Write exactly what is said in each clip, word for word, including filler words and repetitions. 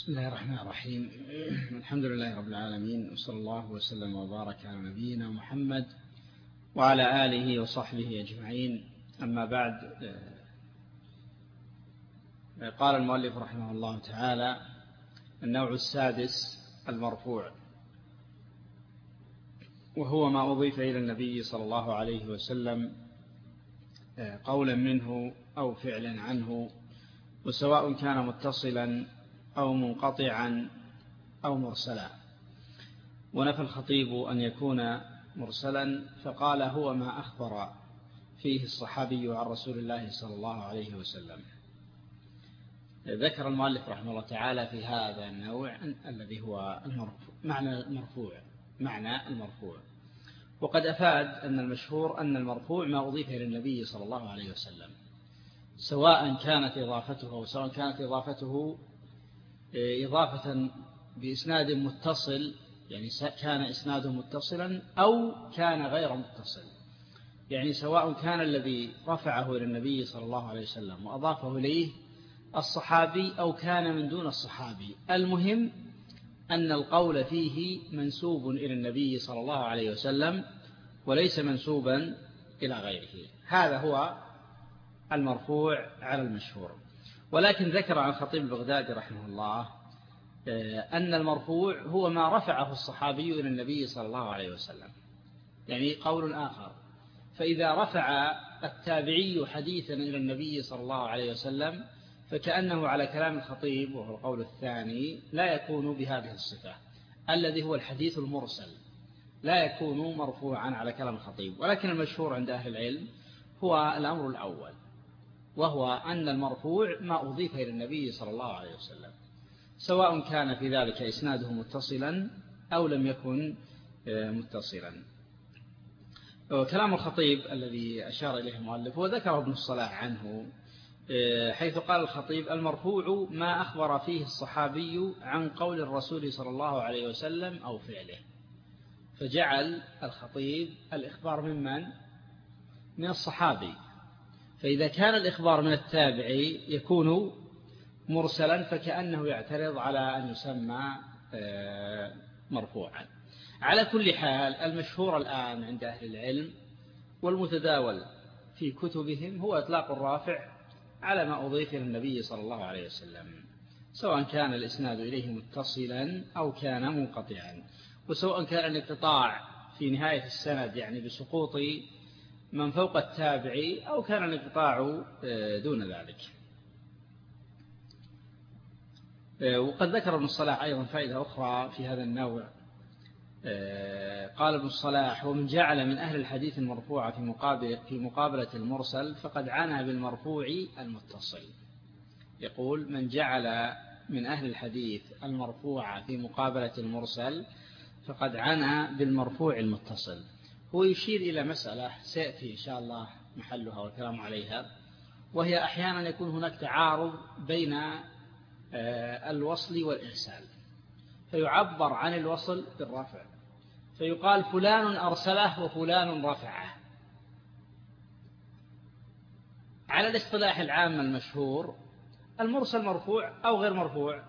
بسم الله الرحمن الرحيم. الحمد لله رب العالمين، وصلى الله وسلم وبارك على نبينا محمد وعلى آله وصحبه أجمعين. أما بعد، قال المؤلف رحمه الله تعالى: النوع السادس المرفوع، وهو ما أضيف إلى النبي صلى الله عليه وسلم قولا منه أو فعلا عنه، وسواء كان متصلا أو منقطعا أو مرسلا. ونفى الخطيب أن يكون مرسلا، فقال: هو ما أخبر فيه الصحابي عن رسول الله صلى الله عليه وسلم. ذكر المؤلف رحمه الله تعالى في هذا النوع الذي هو المرفوع، معنى المرفوع معنى المرفوع وقد أفاد أن المشهور أن المرفوع ما أضيف إلى النبي صلى الله عليه وسلم، سواء كانت إضافته أو سواء كانت إضافته إضافة بإسناد متصل، يعني كان إسناده متصلا أو كان غير متصل، يعني سواء كان الذي رفعه إلى النبي صلى الله عليه وسلم وأضافه إليه الصحابي أو كان من دون الصحابي. المهم أن القول فيه منسوب إلى النبي صلى الله عليه وسلم وليس منسوبا إلى غيره. هذا هو المرفوع على المشهور. ولكن ذكر عن خطيب البغدادي رحمه الله أن المرفوع هو ما رفعه الصحابي إلى النبي صلى الله عليه وسلم، يعني قول آخر. فإذا رفع التابعي حديثا إلى النبي صلى الله عليه وسلم فكأنه على كلام الخطيب، وهو القول الثاني، لا يكون بهذه الصفة الذي هو الحديث المرسل، لا يكون مرفوعا على كلام الخطيب. ولكن المشهور عند أهل العلم هو الأمر الأول، وهو أن المرفوع ما أضيف إلى النبي صلى الله عليه وسلم، سواء كان في ذلك إسناده متصلا أو لم يكن متصلا. كلام الخطيب الذي أشار إليه المؤلف وذكر ابن الصلاح عنه، حيث قال الخطيب: المرفوع ما أخبر فيه الصحابي عن قول الرسول صلى الله عليه وسلم أو فعله. فجعل الخطيب الإخبار ممن؟ من الصحابي. فإذا كان الإخبار من التابعي يكون مرسلا، فكأنه يعترض على أن يسمى مرفوعا. على كل حال، المشهور الآن عند أهل العلم والمتداول في كتبهم هو إطلاق الرافع على ما أضيف إلى النبي صلى الله عليه وسلم، سواء كان الإسناد إليه متصلا أو كان منقطعا، وسواء كان الانقطاع في نهاية السند يعني بسقوط من فوق التابعي أو كان الانقطاع دون ذلك. وقد ذكر ابن الصلاح أيضا فائدة أخرى في هذا النوع. قال ابن الصلاح: ومن جعل من أهل الحديث المرفوع في مقابل في مقابلة المرسل فقد عنى بالمرفوع المتصل. يقول: من جعل من أهل الحديث المرفوع في مقابلة المرسل فقد عنى بالمرفوع المتصل. هو يشير إلى مسألة سيأتي إن شاء الله محلها والكلام عليها، وهي أحيانا يكون هناك تعارض بين الوصل والإرسال، فيعبر عن الوصل بالرفع، فيقال فلان أرسله وفلان رفعه. على الاصطلاح العام المشهور المرسل مرفوع أو غير مرفوع؟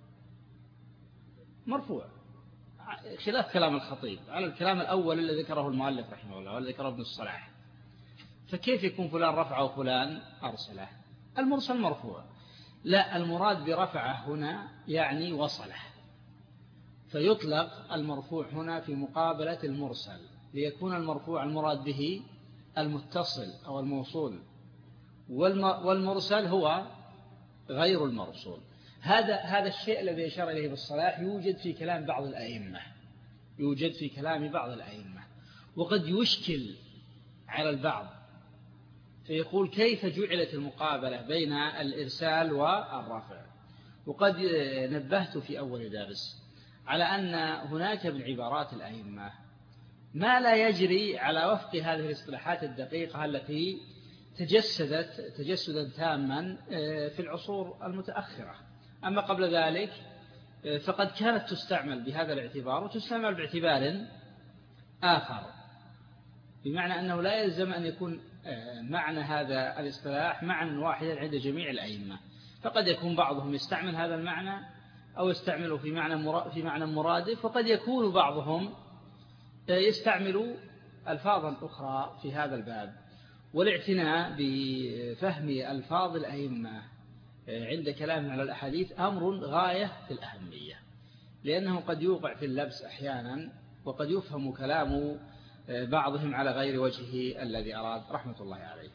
مرفوع، خلاف كلام الخطيب على الكلام الأول الذي ذكره المؤلف رحمه الله والذي ذكره ابن الصلاح. فكيف يكون فلان رفعه وفلان أرسله؟ المرسل مرفوع. لا، المراد برفعه هنا يعني وصله، فيطلق المرفوع هنا في مقابلة المرسل، ليكون المرفوع المراد به المتصل أو الموصول، والمرسل هو غير المرسول. هذا هذا الشيء الذي أشار إليه بالصلاح يوجد في كلام بعض الأئمة يوجد في كلام بعض الأئمة وقد يشكل على البعض، فيقول: كيف جعلت المقابلة بين الإرسال والرفع؟ وقد نبهت في أول درس على أن هناك من عبارات الأئمة ما لا يجري على وفق هذه الاصطلاحات الدقيقة التي تجسدت تجسدا تاما في العصور المتأخرة. أما قبل ذلك فقد كانت تستعمل بهذا الاعتبار وتستعمل باعتبار آخر، بمعنى أنه لا يلزم أن يكون معنى هذا الاصطلاح معنى واحدا عند جميع الأئمة، فقد يكون بعضهم يستعمل هذا المعنى أو يستعمله في معنى في معنى مرادف، وقد يكون بعضهم يستعمل ألفاظا أخرى في هذا الباب. والاعتناء بفهم ألفاظ الأئمة عند كلام على الأحاديث أمر غاية في الأهمية، لأنه قد يوقع في اللبس أحيانا، وقد يفهم كلام بعضهم على غير وجهه الذي أراد رحمة الله عليهم.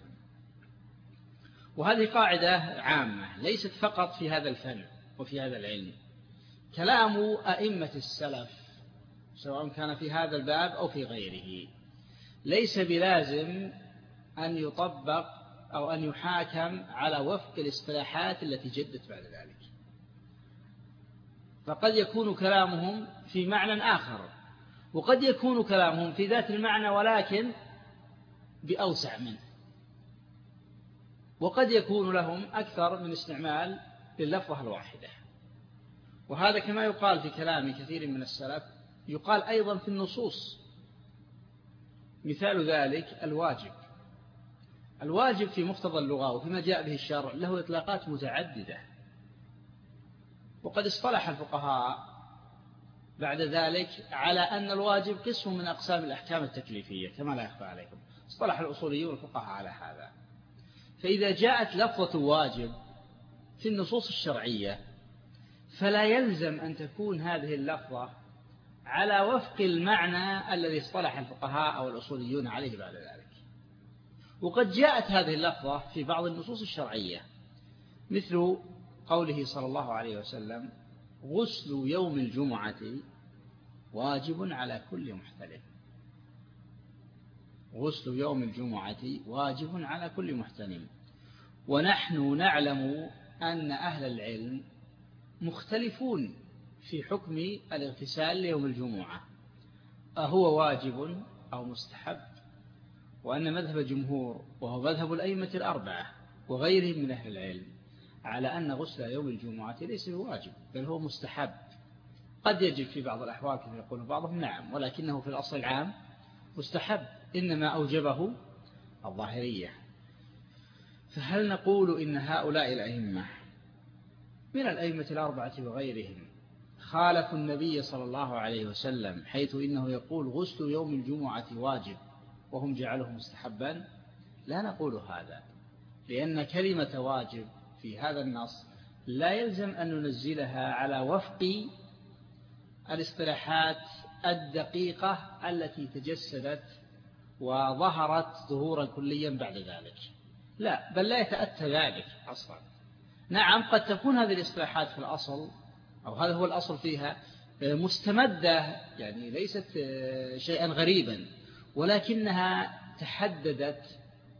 وهذه قاعدة عامة ليست فقط في هذا الفن وفي هذا العلم. كلام أئمة السلف سواء كان في هذا الباب أو في غيره ليس بلازم أن يطبق أو أن يحاكم على وفق الاصطلاحات التي جدت بعد ذلك، فقد يكون كلامهم في معنى آخر، وقد يكون كلامهم في ذات المعنى ولكن بأوسع منه، وقد يكون لهم أكثر من استعمال لللفظة الواحدة. وهذا كما يقال في كلام كثير من السلف يقال أيضا في النصوص. مثال ذلك الواجب. الواجب في مقتضى اللغة وفيما جاء به الشرع له إطلاقات متعددة، وقد اصطلح الفقهاء بعد ذلك على أن الواجب قسم من أقسام الأحكام التكليفية كما لا يخفى عليكم. اصطلح الأصوليون والفقهاء على هذا. فإذا جاءت لفظة واجب في النصوص الشرعية فلا يلزم أن تكون هذه اللفظة على وفق المعنى الذي اصطلح الفقهاء أو الأصوليون عليه بعد ذلك. وقد جاءت هذه اللفظة في بعض النصوص الشرعية مثل قوله صلى الله عليه وسلم: غسل يوم الجمعة واجب على كل محتلم. غسل يوم الجمعة واجب على كل محتلم. ونحن نعلم أن أهل العلم مختلفون في حكم الاغتسال ليوم الجمعة، أهو واجب أو مستحب؟ وأن مذهب الجمهور وهو مذهب الأئمة الأربعة وغيرهم من أهل العلم على أن غسل يوم الجمعة ليس واجب بل هو مستحب. قد يجب في بعض الأحوال كما يقول بعضهم نعم، ولكنه في الأصل العام مستحب، إنما أوجبه الظاهرية. فهل نقول إن هؤلاء الأئمة من الأئمة الأربعة وغيرهم خالفوا النبي صلى الله عليه وسلم حيث إنه يقول غسل يوم الجمعة واجب وهم جعله مستحبا؟ لا نقول هذا، لأن كلمة واجب في هذا النص لا يلزم أن ننزلها على وفق الاصطلاحات الدقيقة التي تجسدت وظهرت ظهورا كليا بعد ذلك. لا، بل لا يتأتى ذلك أصلا. نعم قد تكون هذه الاصطلاحات في الأصل أو هذا هو الأصل فيها مستمدة، يعني ليست شيئا غريبا، ولكنها تحددت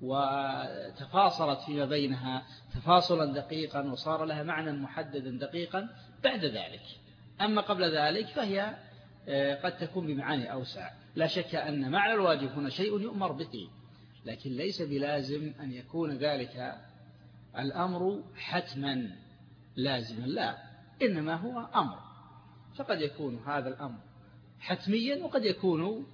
وتفاصلت فيما بينها تفاصلا دقيقا وصار لها معنى محددا دقيقا بعد ذلك. أما قبل ذلك فهي قد تكون بمعاني أوسع. لا شك أن معنى الواجب هنا شيء يؤمر به، لكن ليس بلازم أن يكون ذلك الأمر حتما لازما، لا، إنما هو أمر، فقد يكون هذا الأمر حتميا وقد يكون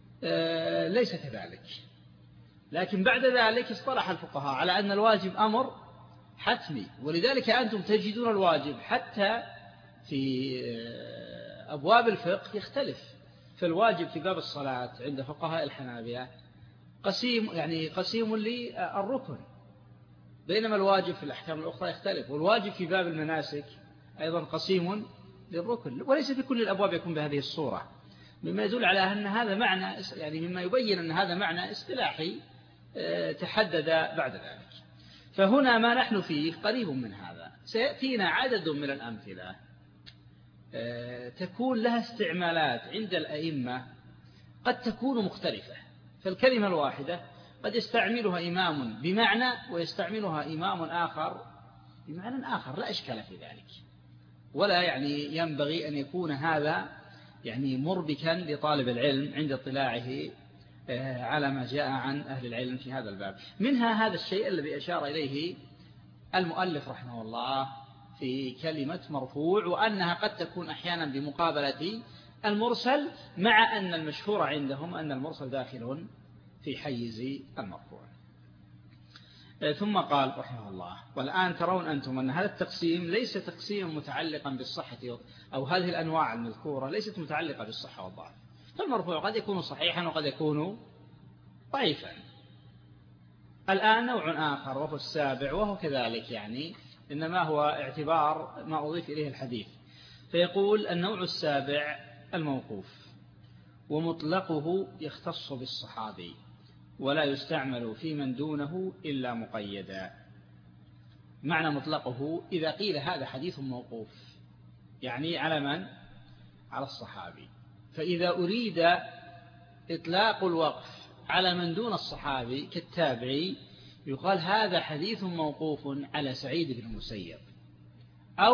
ليس كذلك. لكن بعد ذلك اصطلح الفقهاء على أن الواجب أمر حتمي، ولذلك أنتم تجدون الواجب حتى في أبواب الفقه يختلف. فالواجب في باب الصلاة عند فقهاء الحنابلة قسيم، يعني قسيم للركن، بينما الواجب في الأحكام الأخرى يختلف. والواجب في باب المناسك أيضا قسيم للركن، وليس في كل الأبواب يكون بهذه الصورة، مما يدل على أن هذا معنى، يعني مما يبين أن هذا معنى اصطلاحي تحدد بعد ذلك. فهنا ما نحن فيه قريب من هذا. سيأتينا عدد من الأمثلة تكون لها استعمالات عند الأئمة قد تكون مختلفة. فالكلمة الواحدة قد يستعملها إمام بمعنى ويستعملها إمام آخر بمعنى آخر، لا إشكال في ذلك، ولا يعني ينبغي أن يكون هذا يعني مربكا لطالب العلم عند اطلاعه على ما جاء عن أهل العلم في هذا الباب. منها هذا الشيء الذي أشار إليه المؤلف رحمه الله في كلمة مرفوع، وأنها قد تكون أحيانا بمقابلة المرسل، مع أن المشهور عندهم أن المرسل داخل في حيز المرفوع. ثم قال رحمه الله: والآن ترون أنتم أن هذا التقسيم ليس تقسيما متعلقا بالصحة، أو هذه الأنواع المذكورة ليست متعلقة بالصحة والضعف. فالمرفوع قد يكون صحيحا وقد يكون ضعيفا. الآن نوع آخر وهو السابع، وهو كذلك يعني إنما هو اعتبار ما أضيف إليه الحديث. فيقول: النوع السابع الموقوف، ومطلقه يختص بالصحابي ولا يستعمل في من دونه إلا مقيدا. معنى مطلقه: إذا قيل هذا حديث موقوف يعني على من؟ على الصحابي. فإذا أريد إطلاق الوقف على من دون الصحابي كالتابعي يقال هذا حديث موقوف على سعيد بن المسيب، أو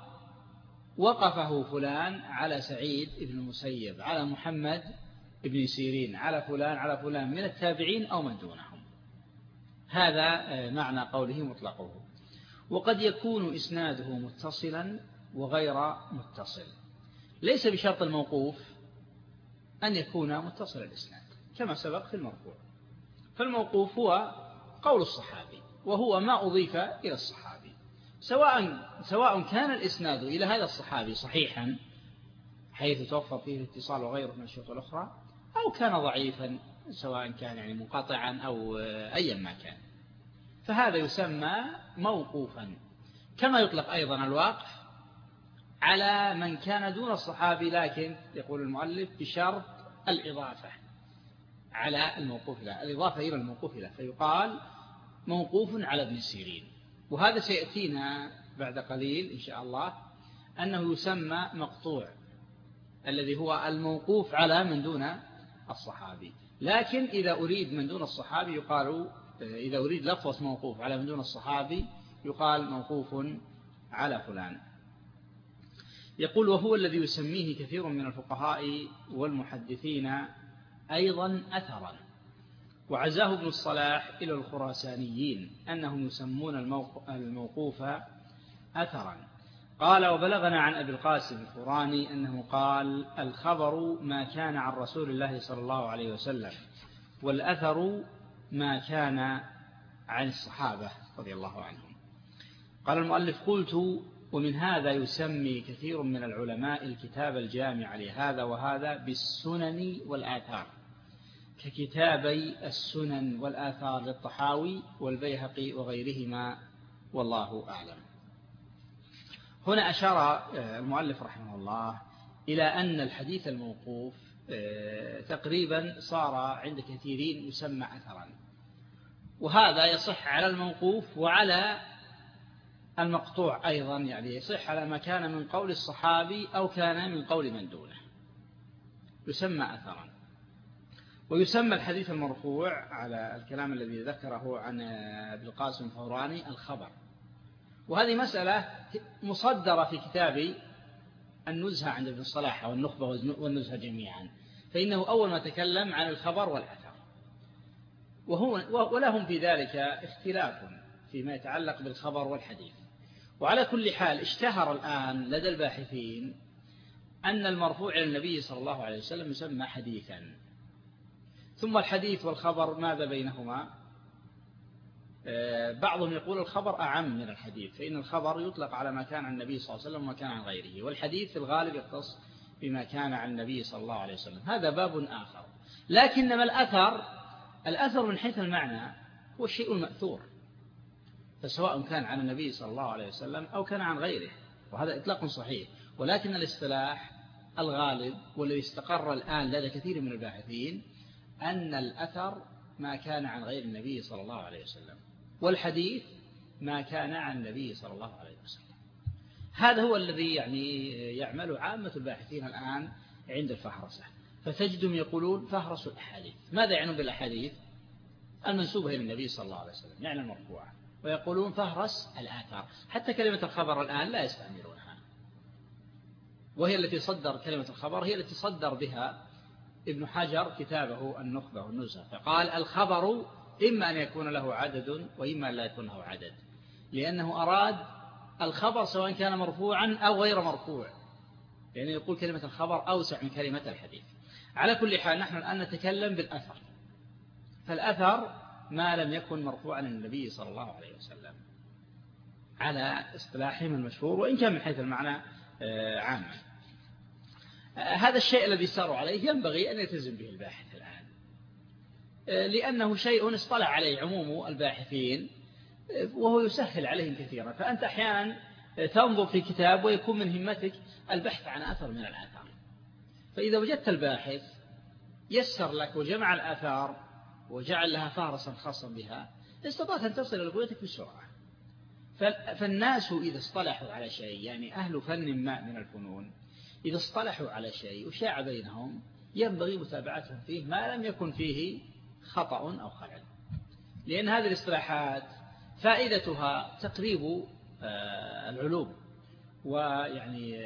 وقفه فلان على سعيد بن المسيب، على محمد بن سيرين، على فلان على فلان من التابعين أو من دونهم. هذا معنى قوله مطلقه. وقد يكون إسناده متصلا وغير متصل. ليس بشرط الموقوف أن يكون متصل الإسناد كما سبق في المرفوع. فالموقوف هو قول الصحابي، وهو ما أضيف إلى الصحابي، سواء سواء كان الإسناد إلى هذا الصحابي صحيحا حيث توفر فيه الاتصال وغيره من الشروط الأخرى، أو كان ضعيفا سواء كان يعني منقطعا أو أيا ما كان، فهذا يسمى موقوفا. كما يطلق أيضا الوقف على من كان دون الصحابي، لكن يقول المؤلف بشرط الإضافة على الموقوف له، الإضافة إلى الموقوف له، فيقال موقوف على ابن سيرين. وهذا سيأتينا بعد قليل إن شاء الله أنه يسمى مقطوع، الذي هو الموقوف على من دون الصحابي. لكن إذا أريد من دون الصحابي يقال، إذا أريد لفظ موقوف على من دون الصحابي يقال موقوف على فلان. يقول: وهو الذي يسميه كثير من الفقهاء والمحدثين أيضا أثرا، وعزاه ابن الصلاح إلى الخراسانيين أنهم يسمون الموقوف أثرا. قال: وبلغنا عن أبي القاسم الفراني أنه قال: الخبر ما كان عن رسول الله صلى الله عليه وسلم، والأثر ما كان عن الصحابة رضي الله عنهم. قال المؤلف: قلت: ومن هذا يسمي كثير من العلماء الكتاب الجامع لهذا وهذا بالسنن والآثار، ككتابي السنن والآثار للطحاوي والبيهقي وغيرهما، والله أعلم. هنا أشار المؤلف رحمه الله إلى أن الحديث الموقوف تقريبا صار عند كثيرين يسمى أثرا، وهذا يصح على الموقوف وعلى المقطوع أيضا، يعني يصح على ما كان من قول الصحابي أو كان من قول من دونه يسمى أثرا. ويسمى الحديث المرفوع على الكلام الذي ذكره عن ابن القاسم الفوراني الخبر. وهذه مسألة مصدرة في كتاب النزهة عند ابن الصلاح والنخبة والنزهة جميعا، فإنه أول ما تكلم عن الخبر والأثر، وهو ولهم في ذلك اختلاف فيما يتعلق بالخبر والحديث. وعلى كل حال اشتهر الآن لدى الباحثين أن المرفوع إلى النبي صلى الله عليه وسلم يسمى حديثا. ثم الحديث والخبر ماذا بينهما؟ بعضهم يقول الخبر أعم من الحديث، فإن الخبر يطلق على ما كان عن النبي صلى الله عليه وسلم وما كان عن غيره، والحديث في الغالب يختص بما كان عن النبي صلى الله عليه وسلم. هذا باب آخر. لكنما الأثر الأثر من حيث المعنى هو الشيء المأثور، فسواء كان عن النبي صلى الله عليه وسلم أو كان عن غيره، وهذا إطلاق صحيح. ولكن الاصطلاح الغالب والذي استقر الآن لدى كثير من الباحثين أن الأثر ما كان عن غير النبي صلى الله عليه وسلم، والحديث ما كان عن النبي صلى الله عليه وسلم. هذا هو الذي يعني يعمل عامة الباحثين الآن عند الفهرسة، فتجدهم يقولون فهرس الأحاديث. ماذا يعنون بالأحاديث؟ المنسوبة إلى النبي صلى الله عليه وسلم، يعني المرفوعة. ويقولون فهرس الآثار. حتى كلمة الخبر الآن لا يستعملونها، وهي التي صدر كلمة الخبر، هي التي صدر بها ابن حجر كتابه النخبة والنزهة، فقال الخبر إما أن يكون له عدد وإما أن لا يكون له عدد، لأنه أراد الخبر سواء كان مرفوعا أو غير مرفوع، يعني يقول كلمة الخبر أوسع من كلمة الحديث. على كل حال نحن الآن نتكلم بالأثر، فالأثر ما لم يكن مرفوعا عن النبي صلى الله عليه وسلم على اصطلاحهم المشهور، وإن كان من حيث المعنى عاما. هذا الشيء الذي ساروا عليه ينبغي أن يلتزم به الباحث الآن، لأنه شيء اصطلح عليه عموم الباحثين وهو يسهل عليهم كثيرا. فأنت أحيانا تنظر في كتاب ويكون من همتك البحث عن أثر من الآثار، فإذا وجدت الباحث يسر لك وجمع الآثار وجعل لها فهرسا خاصا بها، استطعت أن تصل إلى قوتك بسرعة. فالناس إذا اصطلحوا على شيء، يعني أهل فن ما من الفنون إذا اصطلحوا على شيء وشاع بينهم ينبغي متابعتهم فيه ما لم يكن فيه خطأ أو خلل، لأن هذه الاصطلاحات فائدتها تقريب العلوم، ويعني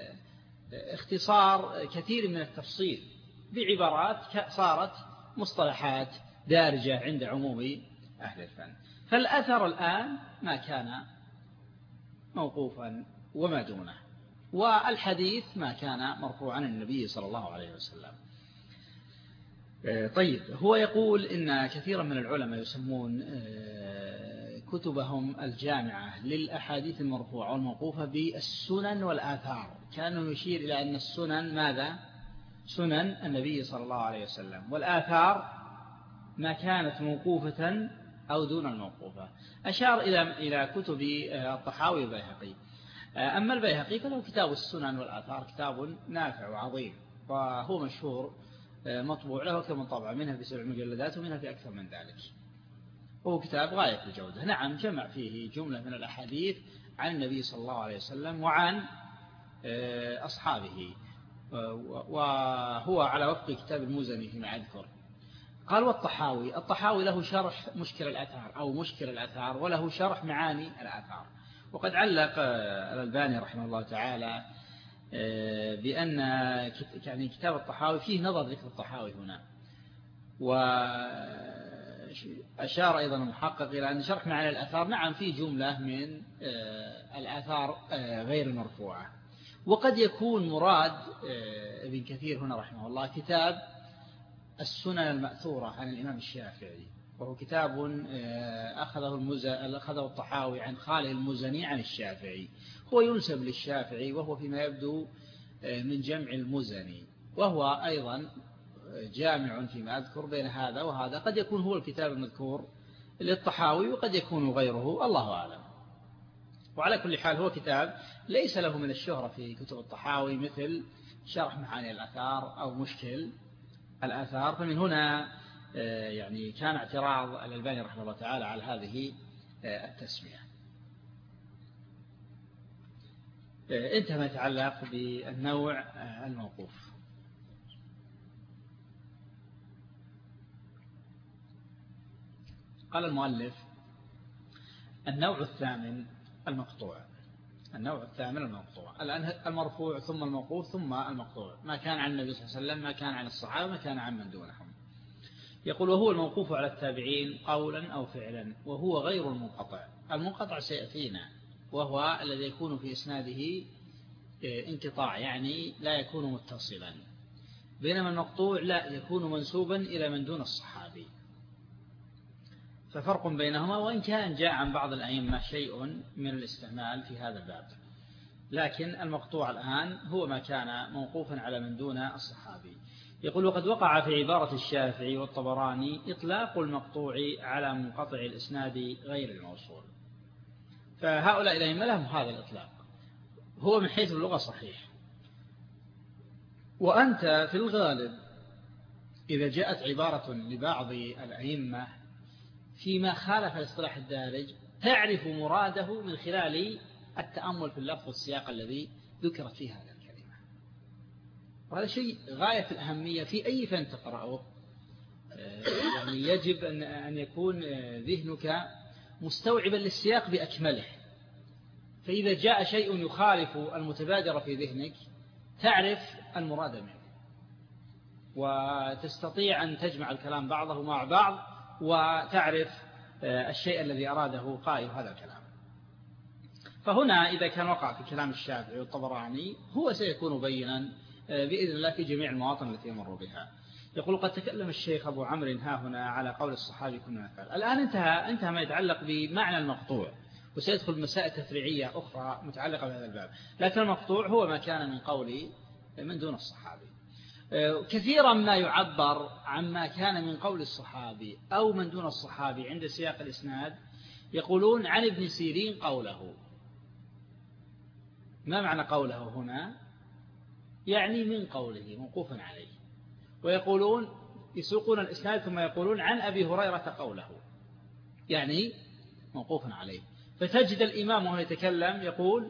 اختصار كثير من التفصيل بعبارات صارت مصطلحات دارجة عند عموم أهل الفن. فالأثر الآن ما كان موقوفا وما دونه، والحديث ما كان مرفوعا عن النبي صلى الله عليه وسلم. طيب، هو يقول إن كثيرا من العلماء يسمون كتبهم الجامعة للأحاديث المرفوعة والموقوفة بالسنن والآثار، كانه يشير إلى أن السنن ماذا؟ سنن النبي صلى الله عليه وسلم، والآثار ما كانت موقوفة أو دون الموقوفة. أشار إلى إلى كتب الطحاوي والبيهقي. أما البيهقي فله كتاب السنن والآثار، كتاب نافع وعظيم، وهو مشهور مطبوع له كم طبعة، منها في سبع مجلدات ومنها في أكثر من ذلك، وهو كتاب غاية الجودة. نعم، جمع فيه جملة من الأحاديث عن النبي صلى الله عليه وسلم وعن أصحابه، وهو على وفق كتاب المزني فيما أذكر. قال والطحاوي، الطحاوي له شرح مشكل الآثار أو مشكل الآثار، وله شرح معاني الآثار. وقد علق الألباني رحمه الله تعالى بأن يعني كتاب الطحاوي فيه نظر ذكر الطحاوي هنا، وأشار أيضا المحقق إلى أن شرح معاني الآثار نعم فيه جملة من الآثار غير المرفوعة. وقد يكون مراد ابن كثير هنا رحمه الله كتاب السنن المأثورة عن الإمام الشافعي، وهو كتاب أخذه المزني أخذه الطحاوي عن خاله المزني عن الشافعي، هو ينسب للشافعي، وهو فيما يبدو من جمع المزني، وهو أيضا جامع فيما أذكر بين هذا وهذا. قد يكون هو الكتاب المذكور للطحاوي وقد يكون غيره، الله أعلم. وعلى كل حال هو كتاب ليس له من الشهرة في كتب الطحاوي مثل شرح معاني الآثار أو مشكل الآثار. فمن هنا يعني كان اعتراض الألباني رحمه الله تعالى على هذه التسمية. انتهى ما يتعلق بالنوع الموقوف. قال المؤلف النوع الثامن المقطوع. النوع الثامن المقطوع، الآن المرفوع ثم الموقوف ثم المقطوع، ما كان عن النبي صلى الله عليه وسلم، ما كان عن الصحابة، ما كان عن من دونهم. يقول وهو الموقوف على التابعين قولا أو فعلا، وهو غير المنقطع. المنقطع سيأتينا، وهو الذي يكون في إسناده انقطاع، يعني لا يكون متصلا، بينما المقطوع لا يكون منسوبا إلى من دون الصحابي. ففرق بينهما، وإن كان جاء عن بعض الأئمة شيء من الاستعمال في هذا الباب، لكن المقطوع الآن هو ما كان موقوفا على من دون الصحابي. يقول وقد وقع في عبارة الشافعي والطبراني إطلاق المقطوع على منقطع الإسناد غير الموصول، فهؤلاء الأئمة لهم هذا الإطلاق، هو من حيث اللغة صحيح. وأنت في الغالب إذا جاءت عبارة لبعض الأئمة فيما خالف الاصطلاح الدارج تعرف مراده من خلال التأمل في اللفظ والسياق الذي ذكرت فيه هذه الكلمة، وهذا شيء غاية الأهمية في أي فن تقرأه. يعني يجب أن يكون ذهنك مستوعبا للسياق بأكمله، فإذا جاء شيء يخالف المتبادر في ذهنك تعرف المراد منه، وتستطيع أن تجمع الكلام بعضه مع بعض، وتعرف الشيء الذي أراده قائل هذا الكلام. فهنا إذا كان وقع في كلام الشافعي والطبراني هو سيكون بينا بإذن الله في جميع المواطن التي يمر بها. يقول قد تكلم الشيخ أبو عمرو ها هنا على قول الصحابي كنا نفعل. الآن انتهى انتهى ما يتعلق بمعنى المقطوع، وسيدخل مسائل تفريعية أخرى متعلقة بهذا الباب، لكن المقطوع هو ما كان من قول من دون الصحابي. كثيرا ما يعبر عما كان من قول الصحابي أو من دون الصحابي عند سياق الإسناد، يقولون عن ابن سيرين قوله. ما معنى قوله هنا؟ يعني من قوله موقوفا عليه. ويقولون يسوقون الإسناد ثم يقولون عن أبي هريرة قوله، يعني موقوفا عليه. فتجد الإمام وهو يتكلم يقول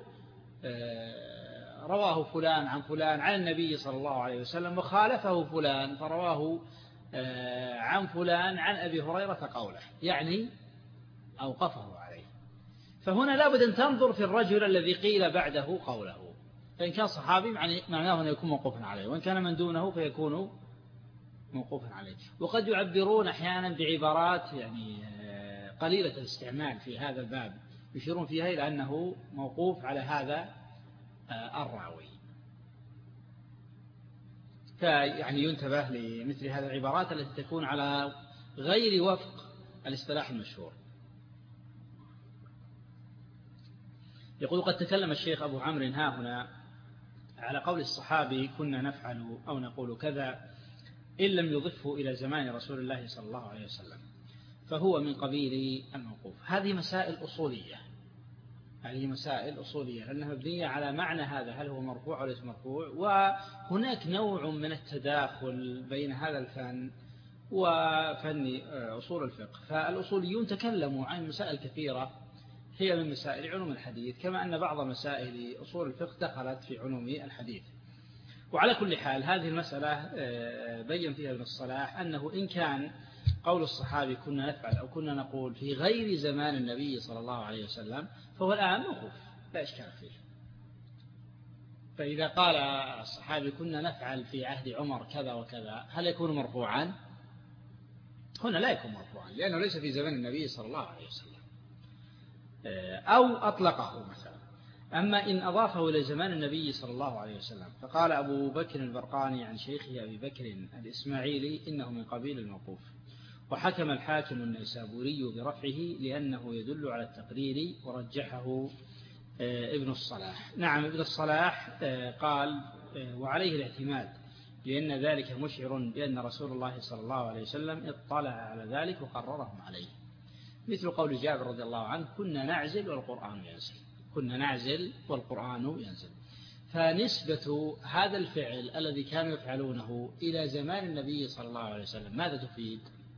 رواه فلان عن فلان عن النبي صلى الله عليه وسلم، وخالفه فلان فرواه عن فلان عن أبي هريرة قوله، يعني أوقفه عليه. فهنا لابد أن تنظر في الرجل الذي قيل بعده قوله، فإن كان صحابي معناه أن يكون موقوفا عليه، وإن كان من دونه فيكون موقوفا عليه. وقد يعبرون أحيانا بعبارات يعني قليلة الاستعمال في هذا الباب، يشيرون فيها إلى أنه موقوف على هذا الراوي. فيعني ينتبه لمثل هذه العبارات التي تكون على غير وفق الاصطلاح المشهور. يقول قد تكلم الشيخ أبو عمرو ها هنا على قول الصحابي كنا نفعل أو نقول كذا إن لم يضفه إلى زمان رسول الله صلى الله عليه وسلم، فهو من قبيل الموقوف. هذه مسائل أصولية، هذه مسائل أصولية لأنها مبنية على معنى هذا، هل هو مرفوع أو ليس مرفوع. وهناك نوع من التداخل بين هذا الفن وفن أصول الفقه. فالأصوليون تكلموا عن مسائل كثيرة هي من مسائل علوم الحديث، كما أن بعض مسائل أصول الفقه دخلت في علوم الحديث. وعلى كل حال هذه المسألة بين فيها ابن الصلاح أنه إن كان قول الصحابي كنا نفعل أو كنا نقول في غير زمان النبي صلى الله عليه وسلم فهو الآن موقوف لا إشكال فيه. فإذا قال الصحابي كنا نفعل في عهد عمر كذا وكذا، هل يكون مرفوعا؟ هنا لا يكون مرفوعا لأنه ليس في زمان النبي صلى الله عليه وسلم، أو أطلقه مثلا. أما إن أضافه إلى زمان النبي صلى الله عليه وسلم فقال أبو بكر البرقاني عن شيخه أبي بكر الإسماعيلي إنه من قبيل الموقوف. وحكم الحاكم النيسابوري برفعه لأنه يدل على التقرير، ورجحه ابن الصلاح. نعم ابن الصلاح قال وعليه الاعتماد، لأن ذلك مشعر بأن رسول الله صلى الله عليه وسلم اطلع على ذلك وقررهم عليه، مثل قول جابر رضي الله عنه كنا نعزل والقرآن ينزل، كنا نعزل والقرآن ينزل. فنسبة هذا الفعل الذي كانوا يفعلونه إلى زمان النبي صلى الله عليه وسلم ماذا تفيد؟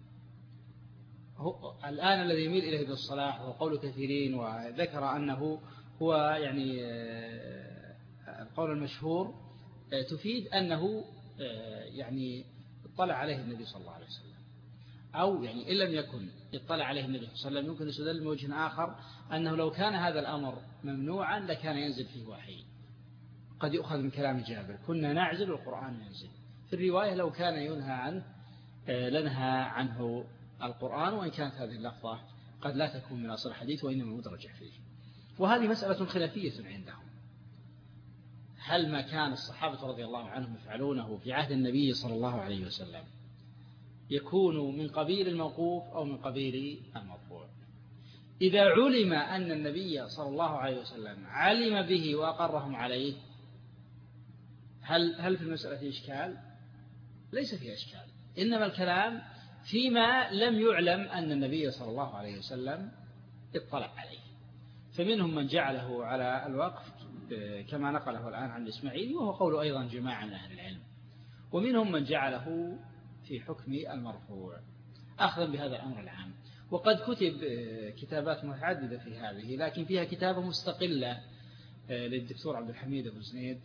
الآن الذي يميل إليه ابن الصلاح وقول كثيرين وذكر أنه هو يعني القول المشهور، تفيد أنه يعني اطلع عليه النبي صلى الله عليه وسلم، أو يعني إن لم يكن اطلع عليه النبي صلى الله عليه وسلم يمكن يستدل من وجه آخر أنه لو كان هذا الأمر ممنوعا لكان ينزل فيه وحي. قد يؤخذ من كلام جابر كنا نعزل والقرآن ينزل، في الرواية لو كان ينهى عنه لنهى عنه القرآن، وإن كانت هذه اللفظة قد لا تكون من أصل الحديث وإنما مدرجة فيه. وهذه مسألة خلافية عندهم، هل ما كان الصحابة رضي الله عنهم يفعلونه في عهد النبي صلى الله عليه وسلم يكون من قبيل الموقوف أو من قبيل المرفوع؟ إذا علم أن النبي صلى الله عليه وسلم علم به وأقرهم عليه، هل هل في المسألة إشكال؟ ليس فيه إشكال، إنما الكلام فيما لم يعلم أن النبي صلى الله عليه وسلم اطلع عليه. فمنهم من جعله على الوقف كما نقله الآن عن الإسماعيلي، وهو قول أيضا جماعة من أهل العلم، ومنهم من جعله في حكم المرفوع أخذا بهذا الأمر العام. وقد كتب كتابات متعددة في هذه، لكن فيها كتابة مستقلة للدكتور عبد الحميد أبو زنيد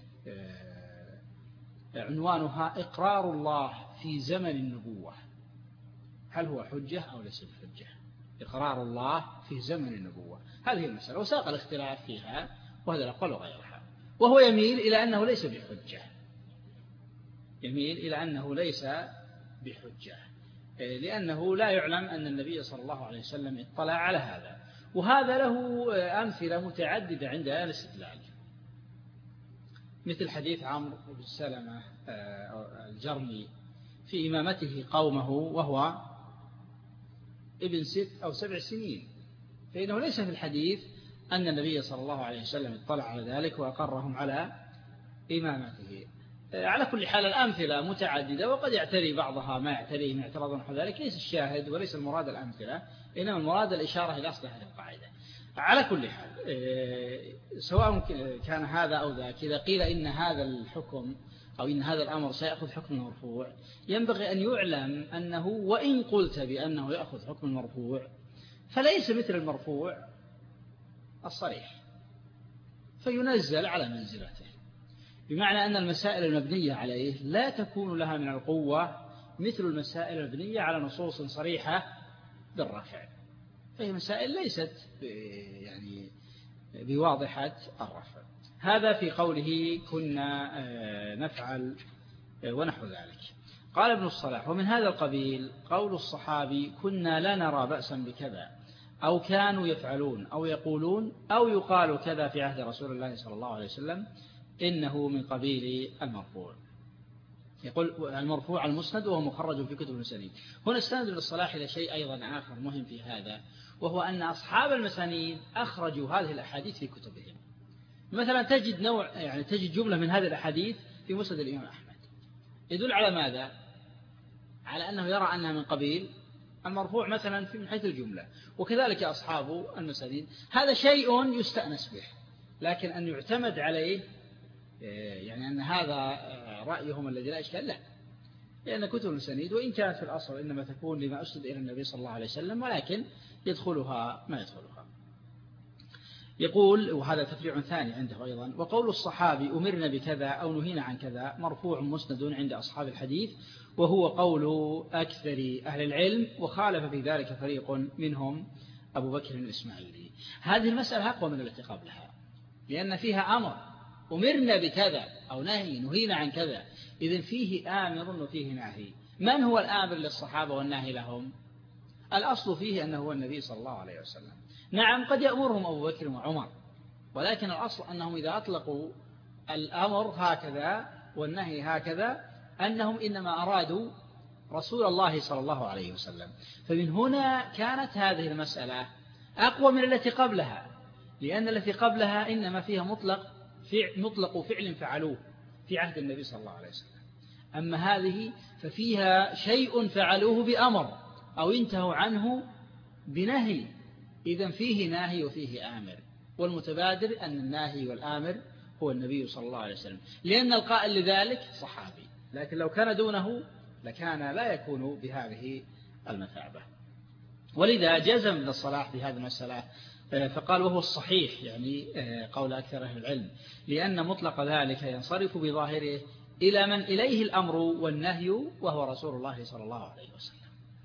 عنوانها إقرار الله في زمن النبوة، هل هو حجة أو ليس بحجة؟ إقرار الله في زمن النبوة، هذه المسألة، وساق الاختلاف فيها وهذا الأقوال وغيرها. وهو يميل إلى أنه ليس بحجة، يميل إلى أنه ليس بحجة لأنه لا يعلم أن النبي صلى الله عليه وسلم اطلع على هذا. وهذا له أمثلة متعددة عند أهل الاستدلال، مثل حديث عمرو بن سلمة الجرمي في إمامته قومه وهو ابن ست أو سبع سنين، فإنه ليس في الحديث أن النبي صلى الله عليه وسلم اطلع على ذلك وأقرهم على إمامته. على كل حال الأمثلة متعددة، وقد يعتري بعضها ما يعتريه من اعتراض نحو ذلك، ليس الشاهد وليس المراد الأمثلة، إنما المراد الإشارة إلى أصل هذه القاعدة. على كل حال سواء كان هذا أو ذاك، إذا قيل إن هذا الحكم أو إن هذا الأمر سيأخذ حكم المرفوع، ينبغي أن يعلم أنه وإن قلت بأنه يأخذ حكم المرفوع فليس مثل المرفوع الصريح، فينزل على منزلته، بمعنى أن المسائل المبنية عليه لا تكون لها من القوة مثل المسائل المبنية على نصوص صريحة بالرفع، فهي مسائل ليست يعني بواضحة الرفع. هذا في قوله كنا نفعل ونحو ذلك. قال ابن الصلاح: ومن هذا القبيل قول الصحابي كنا لا نرى بأسا بكذا، أو كانوا يفعلون أو يقولون أو يقال كذا في عهد رسول الله صلى الله عليه وسلم، إنه من قبيل المرفوع. يقول المرفوع المسند وهو مخرج في كتب المسانيد. هنا استند ابن الصلاح إلى شيء أيضا آخر مهم في هذا، وهو أن أصحاب المسانيد أخرجوا هذه الأحاديث في كتبهم. مثلا تجد نوع يعني تجد جملة من هذه الأحاديث في مسند الإمام أحمد، يدل على ماذا؟ على أنه يرى أنها من قبيل المرفوع مثلا في من حيث الجملة، وكذلك أصحاب المسانيد. هذا شيء يستأنس به، لكن أن يعتمد عليه يعني أن هذا رأيهم الذي لا إشكال له، لأن كتب المسانيد وإن كانت في الأصل إنما تكون لما أسند إلى النبي صلى الله عليه وسلم، ولكن يدخلها ما يدخلها. يقول وهذا تفريع ثاني عنده أيضا: وقول الصحابي أمرنا بكذا أو نهينا عن كذا مرفوع مسند عند أصحاب الحديث، وهو قول أكثر أهل العلم، وخالف في ذلك فريق منهم أبو بكر الإسماعيلي. هذه المسألة أقوى من التي قبلها، لأن فيها أمر أمرنا بكذا أو نهي نهينا عن كذا، إذن فيه آمر وفيه ناهي. من هو الآمر للصحابة والناهي لهم؟ الأصل فيه أنه هو النبي صلى الله عليه وسلم. نعم قد يأمرهم أبو بكر وعمر، ولكن الأصل أنهم إذا أطلقوا الأمر هكذا والنهي هكذا أنهم إنما أرادوا رسول الله صلى الله عليه وسلم. فمن هنا كانت هذه المسألة أقوى من التي قبلها، لأن التي قبلها إنما فيها مطلق فعل مطلق فعل فعلوه في عهد النبي صلى الله عليه وسلم، أما هذه ففيها شيء فعلوه بأمر أو انتهوا عنه بنهي، إذن فيه ناهي وفيه آمر، والمتبادر أن الناهي والآمر هو النبي صلى الله عليه وسلم، لأن القائل لذلك صحابي، لكن لو كان دونه لكان لا يكون بهذه المثابة. ولذا جزم ابن الصلاح بهذه المسألة فقال وهو الصحيح، يعني قول أكثر أهل العلم، لأن مطلق ذلك ينصرف بظاهره إلى من إليه الأمر والنهي وهو رسول الله صلى الله عليه وسلم.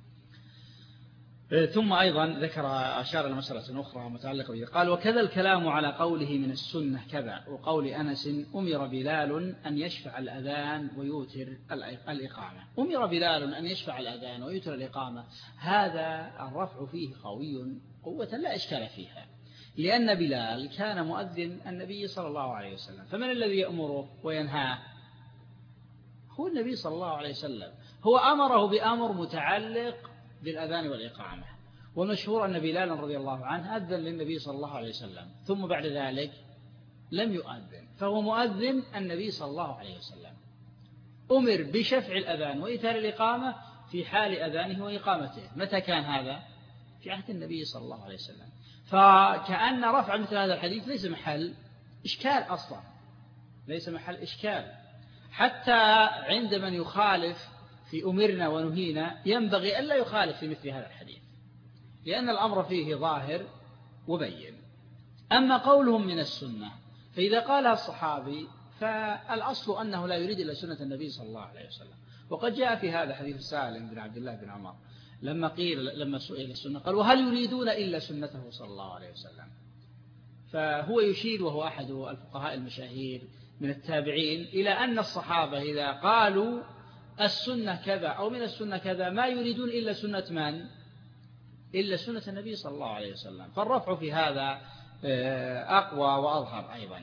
ثم أيضا ذكر أشار إلى مسألة أخرى متعلقة به، قال وكذا الكلام على قوله من السنة كذا، وقول أنس أمر بلال أن يشفع الأذان ويوتر الإقامة. أمر بلال أن يشفع الأذان ويوتر الإقامة، هذا الرفع فيه قوي قوة لا إشكال فيها، لأن بلال كان مؤذن النبي صلى الله عليه وسلم، فمن الذي يأمره وينهاه؟ هو النبي صلى الله عليه وسلم، هو أمره بأمر متعلق بالأذان والإقامة، ومشهور أن بلال رضي الله عنه أذن للنبي صلى الله عليه وسلم ثم بعد ذلك لم يؤذن، فهو مؤذن النبي صلى الله عليه وسلم، أمر بشفع الأذان وإيتار الإقامة في حال أذانه وإقامته. متى كان هذا؟ في عهد النبي صلى الله عليه وسلم، فكأن رفع مثل هذا الحديث ليس محل إشكال أصلا، ليس محل إشكال، حتى عند من يخالف في أمرنا ونهينا ينبغي ألا يخالف في مثل هذا الحديث، لأن الأمر فيه ظاهر وبين. أما قولهم من السنة، فإذا قالها الصحابي فالأصل أنه لا يريد إلا سنة النبي صلى الله عليه وسلم، وقد جاء في هذا حديث سالم بن عبد الله بن عمر لما قيل لما سئل السنة قال وهل يريدون إلا سنته صلى الله عليه وسلم، فهو يشير وهو أحد الفقهاء المشاهير من التابعين إلى أن الصحابة إذا قالوا السنة كذا أو من السنة كذا ما يريدون إلا سنة من؟ إلا سنة النبي صلى الله عليه وسلم، فالرفع في هذا أقوى وأظهر أيضا.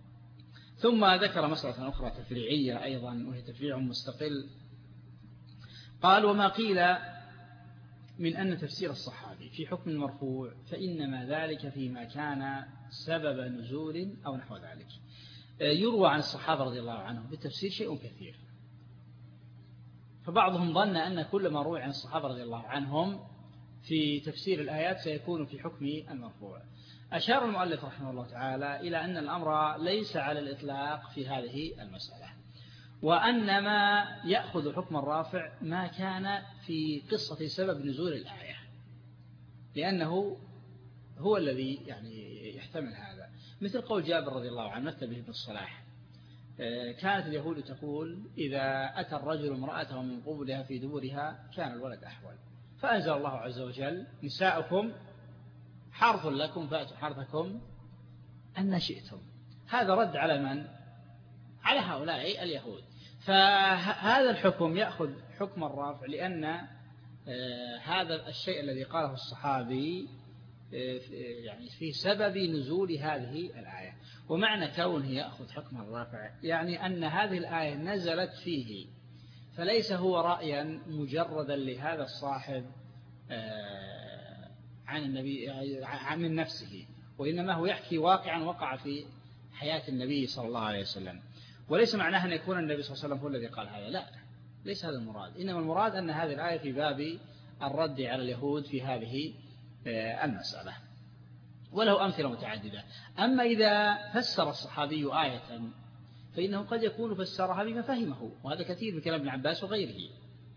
ثم ذكر مسألة أخرى تفريعية أيضا، وهي تفريع مستقل، قال وما قيل من أن تفسير الصحابي في حكم المرفوع فإنما ذلك فيما كان سبب نزول أو نحو ذلك. يروى عن الصحابة رضي الله عنهم بالتفسير شيء كثير، فبعضهم ظن أن كل ما روى عن الصحابة رضي الله عنهم في تفسير الآيات سيكون في حكم المرفوع. أشار المؤلف رحمه الله تعالى إلى أن الأمر ليس على الإطلاق في هذه المسألة، وأن ما يأخذ حكم الرافع ما كان في قصة سبب نزول الآية، لأنه هو الذي يعني يحتمل هذا، مثل قول جابر رضي الله عنه مثل به بالصلاح، كانت اليهود تقول إذا أتى الرجل امرأته من قبلها في دبرها كان الولد أحول، فأنزل الله عز وجل نساؤكم حرث لكم فأتوا حرثكم أن شئتم. هذا رد على من؟ على هؤلاء اليهود. فهذا الحكم يأخذ حكم الرافع، لأن هذا الشيء الذي قاله الصحابي يعني في سبب نزول هذه الآية. ومعنى كونه يأخذ حكم الرافع يعني أن هذه الآية نزلت فيه، فليس هو رأيا مجردا لهذا الصاحب عن النبي من نفسه، وإنما هو يحكي واقعا وقع في حياة النبي صلى الله عليه وسلم. وليس معناه أن يكون النبي صلى الله عليه وسلم هو الذي قال هذا، لا، ليس هذا المراد، إنما المراد أن هذه الآية في باب الرد على اليهود في هذه المسألة، وله أمثلة متعددة. أما إذا فسر الصحابي آية فإنه قد يكون فسرها بما فهمه، وهذا كثير من كلام ابن عباس وغيره.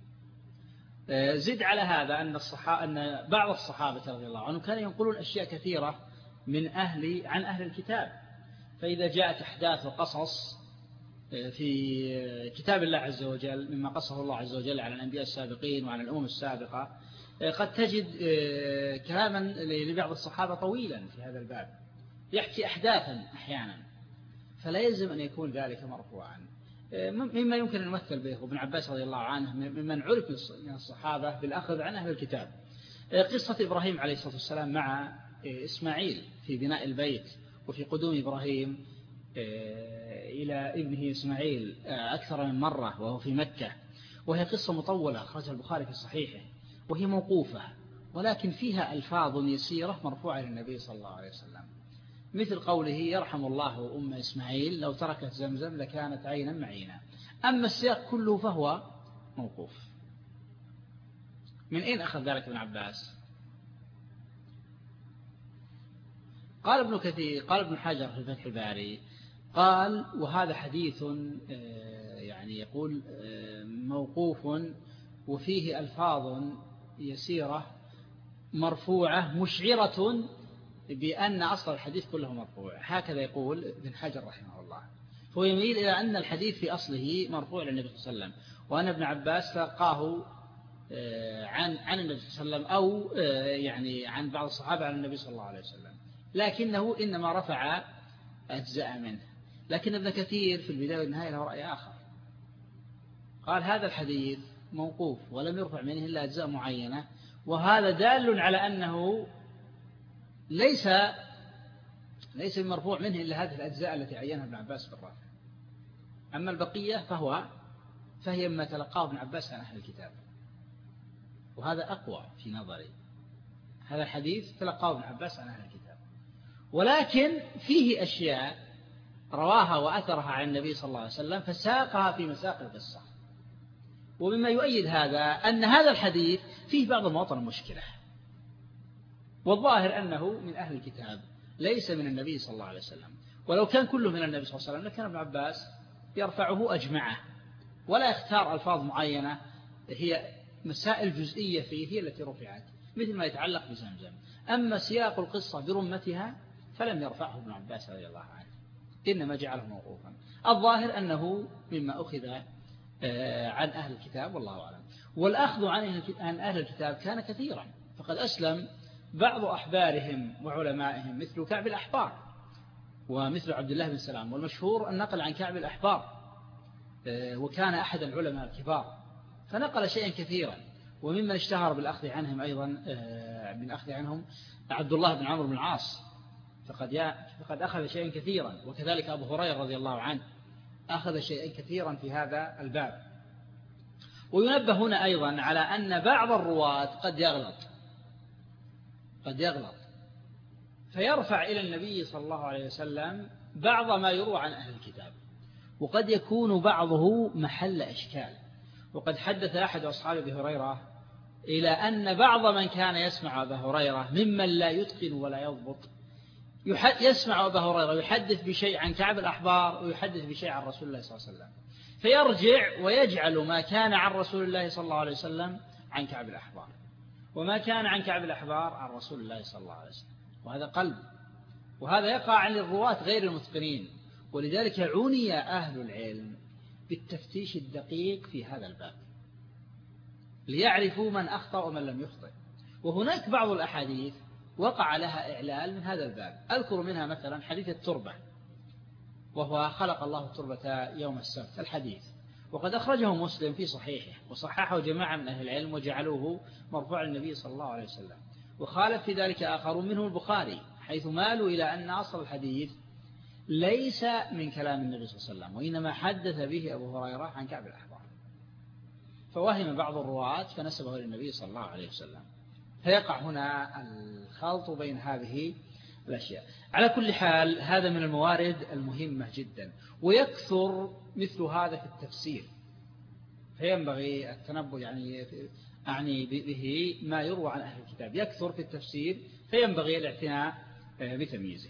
زد على هذا أن الصحابة أن بعض الصحابة رضي الله عنهم كانوا ينقلون أشياء كثيرة من أهل عن أهل الكتاب، فإذا جاءت أحداث وقصص في كتاب الله عز وجل مما قصه الله عز وجل على الأنبياء السابقين وعلى الأمم السابقة، قد تجد كلاما لبعض الصحابة طويلا في هذا الباب يحكي أحداثا أحيانا، فلا يلزم أن يكون ذلك مرفوعا. مما يمكن أن نمثل به ابن عباس رضي الله عنه ممن عرف من الصحابة بالأخذ عن أهل الكتاب قصة إبراهيم عليه الصلاة والسلام مع إسماعيل في بناء البيت وفي قدوم إبراهيم إلى ابنه إسماعيل أكثر من مرة وهو في مكة، وهي قصة مطولة أخرجها البخاري في صحيحه، وهي موقوفة ولكن فيها ألفاظ يسيرة مرفوعة للنبي صلى الله عليه وسلم، مثل قوله يرحم الله أم إسماعيل لو تركت زمزم لكانت عينا معينا. أما السياق كله فهو موقوف. من أين أخذ ذلك ابن عباس؟ قال ابن كثير قال ابن حجر في فتح الباري قال وهذا حديث يعني يقول موقوف وفيه ألفاظ يسيرة مرفوعة مشعرة بأن أصل الحديث كله مرفوع، هكذا يقول ابن حجر رحمه الله. فهو يميل إلى أن الحديث في أصله مرفوع للنبي صلى الله عليه وسلم، وأن ابن عباس تلقاه عن عن النبي صلى الله عليه وسلم أو يعني عن بعض الصحابة عن النبي صلى الله عليه وسلم، لكنه إنما رفع أجزاء منه. لكن ابن كثير في البداية والنهاية له رأي آخر، قال هذا الحديث موقوف ولم يرفع منه إلا أجزاء معينة، وهذا دال على أنه ليس ليس مرفوع منه إلا هذه الأجزاء التي عينها ابن عباس بالرفع، أما البقية فهو فهي ما تلقاه ابن عباس عن أهل الكتاب، وهذا أقوى في نظري. هذا الحديث تلقاه ابن عباس عن أهل الكتاب، ولكن فيه أشياء رواها وأثرها عن النبي صلى الله عليه وسلم فساقها في مساق القصة. ومما يؤيد هذا أن هذا الحديث فيه بعض المواطن المشكلة، والظاهر أنه من أهل الكتاب ليس من النبي صلى الله عليه وسلم، ولو كان كله من النبي صلى الله عليه وسلم لكان ابن عباس يرفعه أجمعه ولا يختار ألفاظ معينة هي مسائل جزئية فيه هي التي رفعت، مثل ما يتعلق بزمزم. أما سياق القصة برمتها فلم يرفعه ابن عباس رضي الله عنه، إنما جعله موقوفا. الظاهر أنه مما أخذ عن أهل الكتاب والله أعلم. والأخذ عن أهل الكتاب كان كثيرا، فقد أسلم بعض أحبارهم وعلمائهم مثل كعب الأحبار ومثل عبد الله بن سلام، والمشهور النقل عن كعب الأحبار، وكان أحد العلماء الكبار فنقل شيئا كثيرا. وممن اشتهر بالأخذ عنهم أيضا من أخذ عنهم عبد الله بن عمرو بن العاص، فقد فقد أخذ شيئا كثيرا، وكذلك أبو هريرة رضي الله عنه أخذ شيئا كثيرا في هذا الباب. وينبه هنا أيضا على أن بعض الرواة قد يغلط قد يغلط فيرفع إلى النبي صلى الله عليه وسلم بعض ما يروى عن أهل الكتاب، وقد يكون بعضه محل إشكال. وقد حدث أحد أصحاب أبي هريرة إلى أن بعض من كان يسمع أبا هريرة ممن لا يتقن ولا يضبط يسمع أبا هريرة يحدث بشيء عن كعب الأحبار ويحدث بشيء عن رسول الله صلى الله عليه وسلم، فيرجع ويجعل ما كان عن رسول الله صلى الله عليه وسلم عن كعب الأحبار، وما كان عن كعب الأحبار عن رسول الله صلى الله عليه وسلم، وهذا قلب، وهذا يقع عن الرواة غير المتقنين. ولذلك عني أهل العلم بالتفتيش الدقيق في هذا الباب ليعرفوا من أخطأ ومن لم يخطئ. وهناك بعض الأحاديث وقع لها إعلال من هذا الباب، أذكر منها مثلا حديث التربة، وهو خلق الله التربة يوم السبت الحديث، وقد أخرجه مسلم في صحيحه وصححه جماعة من أهل العلم وجعلوه مرفوع النبي صلى الله عليه وسلم. وخالف في ذلك آخرون منهم البخاري، حيث مالوا إلى أن أصل الحديث ليس من كلام النبي صلى الله عليه وسلم، وإنما حدث به أبو هريرة عن كعب الأحبار، فوهم بعض الرواة فنسبه للنبي صلى الله عليه وسلم، فيقع هنا الخلط بين هذه الأشياء. على كل حال هذا من الموارد المهمة جدا، ويكثر مثل هذا في التفسير، فينبغي التنبه يعني أعني به ما يروى عن أهل الكتاب يكثر في التفسير، فينبغي الاعتناء بتمييزه.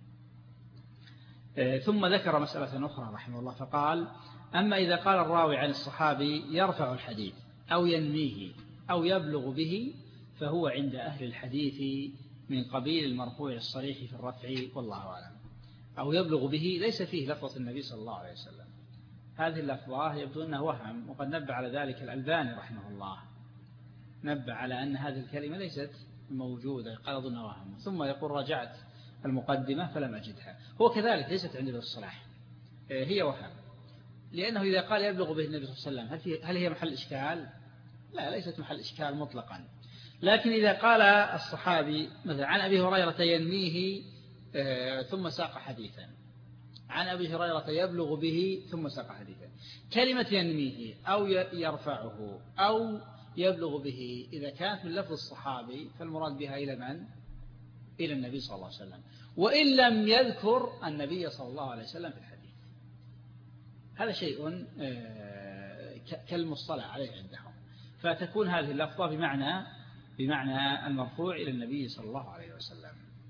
ثم ذكر مسألة أخرى رحمه الله فقال: أما إذا قال الراوي عن الصحابي يرفع الحديث أو ينميه أو يبلغ به فهو عند أهل الحديث من قبيل المرفوع الصريح في الرفع، والله أعلم. أو يبلغ به ليس فيه لفظة النبي صلى الله عليه وسلم، هذه اللفظة يبدو أنه وهم، وقد نبه على ذلك الألباني رحمه الله، نبه على أن هذه الكلمة ليست موجودة، قال أظنها وهم، ثم يقول رجعت المقدمة فلم أجدها. هو كذلك ليست عند ابن الصلاح، هي وهم، لأنه إذا قال يبلغ به النبي صلى الله عليه وسلم هل هي محل إشكال؟ لا، ليست محل إشكال مطلقا. لكن إذا قال الصحابي مثلا عن أبي هريرة ينميه ثم ساق حديثا، عن أبي هريرة يبلغ به ثم ساق حديثا، كلمة ينميه أو يرفعه أو يبلغ به إذا كانت من لفظ الصحابي فالمراد بها إلى من؟ إلى النبي صلى الله عليه وسلم، وإن لم يذكر النبي صلى الله عليه وسلم في الحديث. هذا شيء كالمصطلح عليه عندهم، فتكون هذه اللفظة بمعنى بمعنى المرفوع إلى النبي صلى الله عليه وسلم.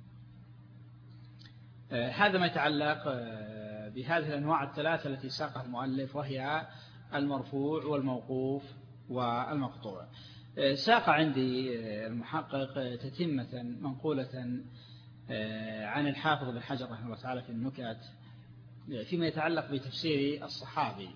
هذا ما يتعلق بهذه الأنواع الثلاثة التي ساقها المؤلف، وهي المرفوع والموقوف والمقطوع. ساق عندي المحقق تتمة منقولة عن الحافظ بن حجر رحمه الله تعالى في النكت فيما يتعلق بتفسير الصحابي،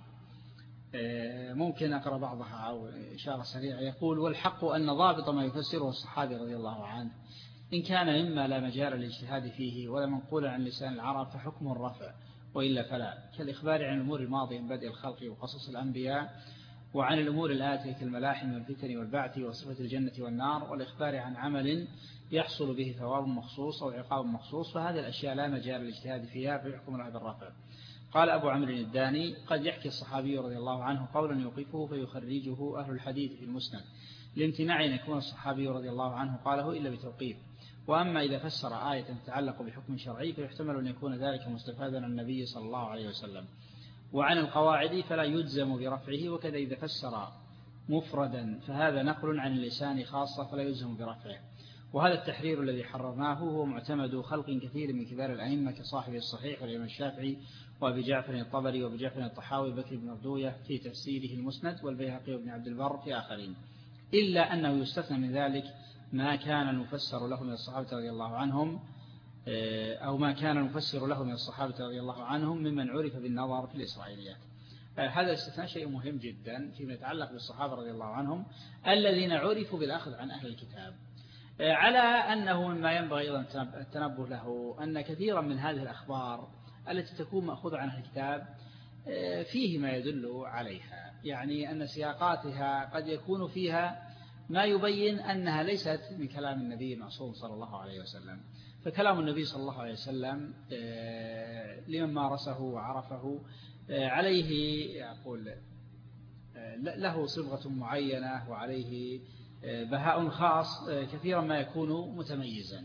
ممكن أقرأ بعضها أو إشارة سريعة. يقول: والحق أن ضابط ما يفسره الصحابي رضي الله عنه إن كان مما لا مجال للاجتهاد فيه ولا منقولا عن لسان العرب فحكم الرفع، وإلا فلا، كالإخبار عن الأمور الماضية من بدء الخلق وقصص الأنبياء، وعن الأمور الآتية كالملاحم والفتن والبعث وصفة الجنة والنار، والإخبار عن عمل يحصل به ثواب مخصوص أو عقاب مخصوص، فهذه الأشياء لا مجال للاجتهاد فيها فيحكم لها بالرفع. قال أبو عمرو الداني: قد يحكي الصحابي رضي الله عنه قولا يوقفه فيخرجه أهل الحديث في المسند لامتناع أن يكون الصحابي رضي الله عنه قاله إلا بتوقيف. وأما إذا فسر آية تتعلق بحكم شرعي فيحتمل أن يكون ذلك مستفادا عن النبي صلى الله عليه وسلم. وعن القواعد فلا يجزم برفعه، وكذا إذا فسر مفردا فهذا نقل عن اللسان خاصة فلا يجزم برفعه. وهذا التحرير الذي حررناه هو معتمد خلق كثير من كبار الأئمة كصاحب الصحيح والإمام الشافعي وأبي جعفر الطبري وأبي جعفر الطحاوي بكر بن مردوية في تفسيره المسند، والبيهقي وابن عبد البر في آخرين، إلا أنه يستثنى من ذلك ما كان المفسر له من الصحابة رضي الله عنهم أو ما كان المفسر له من الصحابة رضي الله عنهم ممن عرف بالنظر في الإسرائيليات. هذا الاستثناء شيء مهم جدا فيما يتعلق بالصحابة رضي الله عنهم الذين عرفوا بالأخذ عن أهل الكتاب، على أنه مما ينبغي أيضا التنبه له أن كثيرا من هذه الأخبار التي تكون مأخوذة عن أهل الكتاب فيه ما يدل عليها، يعني أن سياقاتها قد يكون فيها ما يبين أنها ليست من كلام النبي المعصوم صلى الله عليه وسلم. فكلام النبي صلى الله عليه وسلم لمن مارسه وعرفه عليه يقول له صبغة معينة وعليه بهاء خاص كثيرا ما يكون متميزا.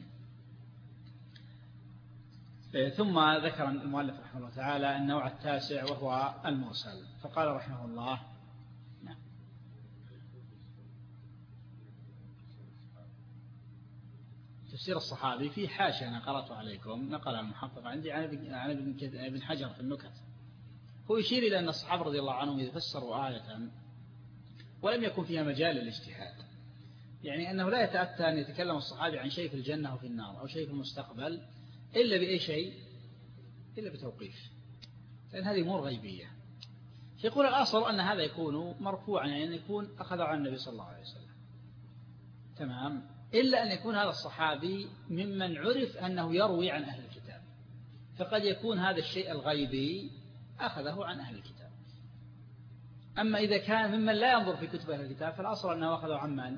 ثم ذكر المؤلف رحمه الله تعالى النوع التاسع وهو المرسل، فقال رحمه الله: نعم. تفسير الصحابي في حاشية أنا قرأته عليكم، نقل المحقق عندي عن ابن حجر في النكت، هو يشير إلى أن الصحابة رضي الله عنهم إذا فسروا آية ولم يكن فيها مجال للاجتهاد، يعني أنه لا يتأتى أن يتكلم الصحابي عن شيء في الجنة أو في النار أو شيء في المستقبل إلا بأي شيء، إلا بتوقيف، لأن هذه أمور غيبية. يقول الأصل أن هذا يكون مرفوعا، يعني أن يكون أخذ عن النبي صلى الله عليه وسلم، تمام، إلا أن يكون هذا الصحابي ممن عرف أنه يروي عن أهل الكتاب، فقد يكون هذا الشيء الغيبي أخذه عن أهل الكتاب. أما إذا كان ممن لا ينظر في كتب أهل الكتاب فالأصل أنه أخذه عن من؟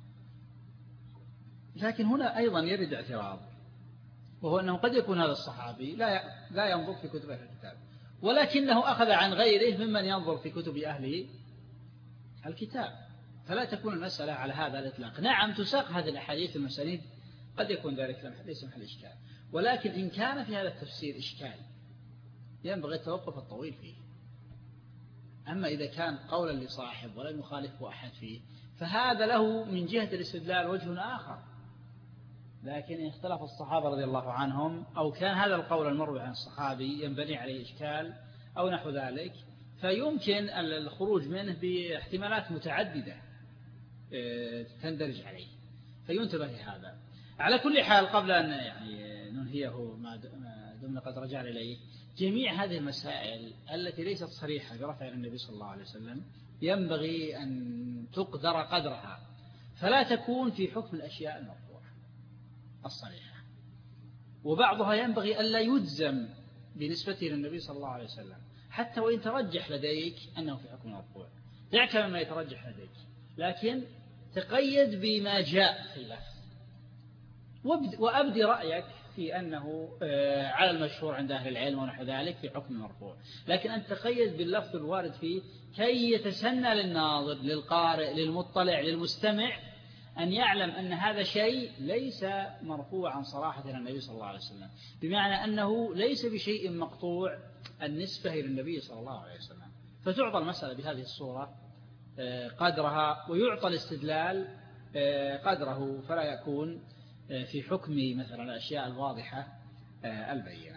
لكن هنا أيضا يرد اعتراض، وهو أنه قد يكون هذا الصحابي لا لا ينظر في كتب أهل الكتاب، ولكنه أخذ عن غيره ممن ينظر في كتب أهل الكتاب، فلا تكون المسألة على هذا الإطلاق. نعم تساق هذه الأحاديث المسانيد، قد يكون ذلك ليس محل إشكال، ولكن إن كان في هذا التفسير إشكال ينبغي التوقف الطويل فيه. أما إذا كان قولا لصاحب ولم يخالفه أحد فيه فهذا له من جهة الاستدلال وجه آخر، لكن إن اختلف الصحابة رضي الله عنهم أو كان هذا القول المروي عن الصحابي ينبني عليه إشكال أو نحو ذلك، فيمكن الخروج منه باحتمالات متعددة تندرج عليه، فينتبه لهذا. على كل حال، قبل أن يعني ننهيه ما دمنا قد رجعنا إليه، جميع هذه المسائل التي ليست صريحة برفع النبي صلى الله عليه وسلم ينبغي أن تقدر قدرها، فلا تكون في حكم الأشياء المرفوعة الصريحة، وبعضها ينبغي ألا يجزم بنسبته للنبي صلى الله عليه وسلم حتى وإن ترجح لديك أنه في حكم مرفوع، دعك مما يترجح لديك، لكن تقيد بما جاء في اللفظ، وأبدي رأيك في أنه على المشهور عند أهل العلم ونحو ذلك في حكم مرفوع، لكن أن تقيد باللفظ الوارد فيه كي يتسنى للناظر للقارئ للمطلع للمستمع أن يعلم أن هذا شيء ليس مرفوعا صراحة إلى النبي صلى الله عليه وسلم، بمعنى أنه ليس بشيء مقطوع النسبة إلى النبي صلى الله عليه وسلم، فتعطى المسألة بهذه الصورة قدرها، ويعطى الاستدلال قدره، فلا يكون في حكم مثلا الأشياء الواضحة البينة.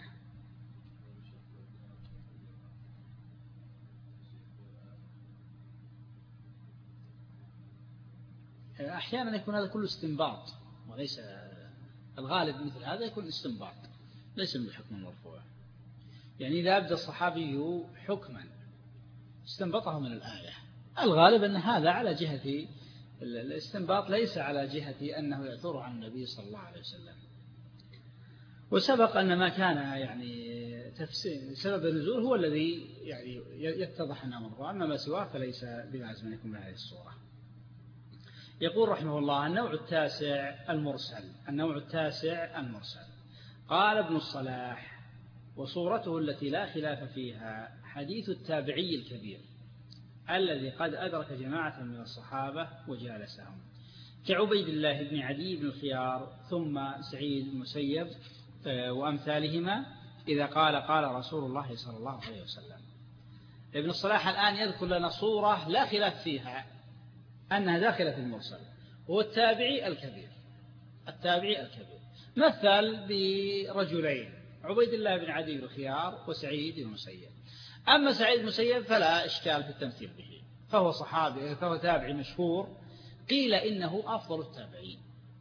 أحيانا يكون هذا كله استنباط، وليس الغالب مثل هذا يكون استنباط ليس من الحكم المرفوع. يعني إذا أبدى الصحابي حكما استنبطه من الآية، الغالب أن هذا على جهة الاستنباط ليس على جهة أنه يأثر عن النبي صلى الله عليه وسلم. وسبق أن ما كان يعني تفسير سبب النزول هو الذي يعني يتضح أنه مرفوع، أما ما سواه فليس بلازم أن يكون بهذه الصورة. يقول رحمه الله: النوع التاسع المرسل. النوع التاسع المرسل. قال ابن الصلاح: وصورته التي لا خلاف فيها حديث التابعي الكبير الذي قد أدرك جماعة من الصحابة وجالسهم، كعبيد الله بن عدي بن الخيار ثم سعيد المسيب وأمثالهما، إذا قال قال رسول الله صلى الله عليه وسلم. ابن الصلاح الآن يذكر لنا صورة لا خلاف فيها أنها داخلة في المرسل، هو التابعي الكبير. التابعي الكبير مثل برجلين: عبيد الله بن عدي بن الخيار وسعيد المسيب. أما سعيد المسيب فلا إشكال في التمثيل به، فهو صحابي، فهو تابعي مشهور، قيل إنه أفضل التابعين،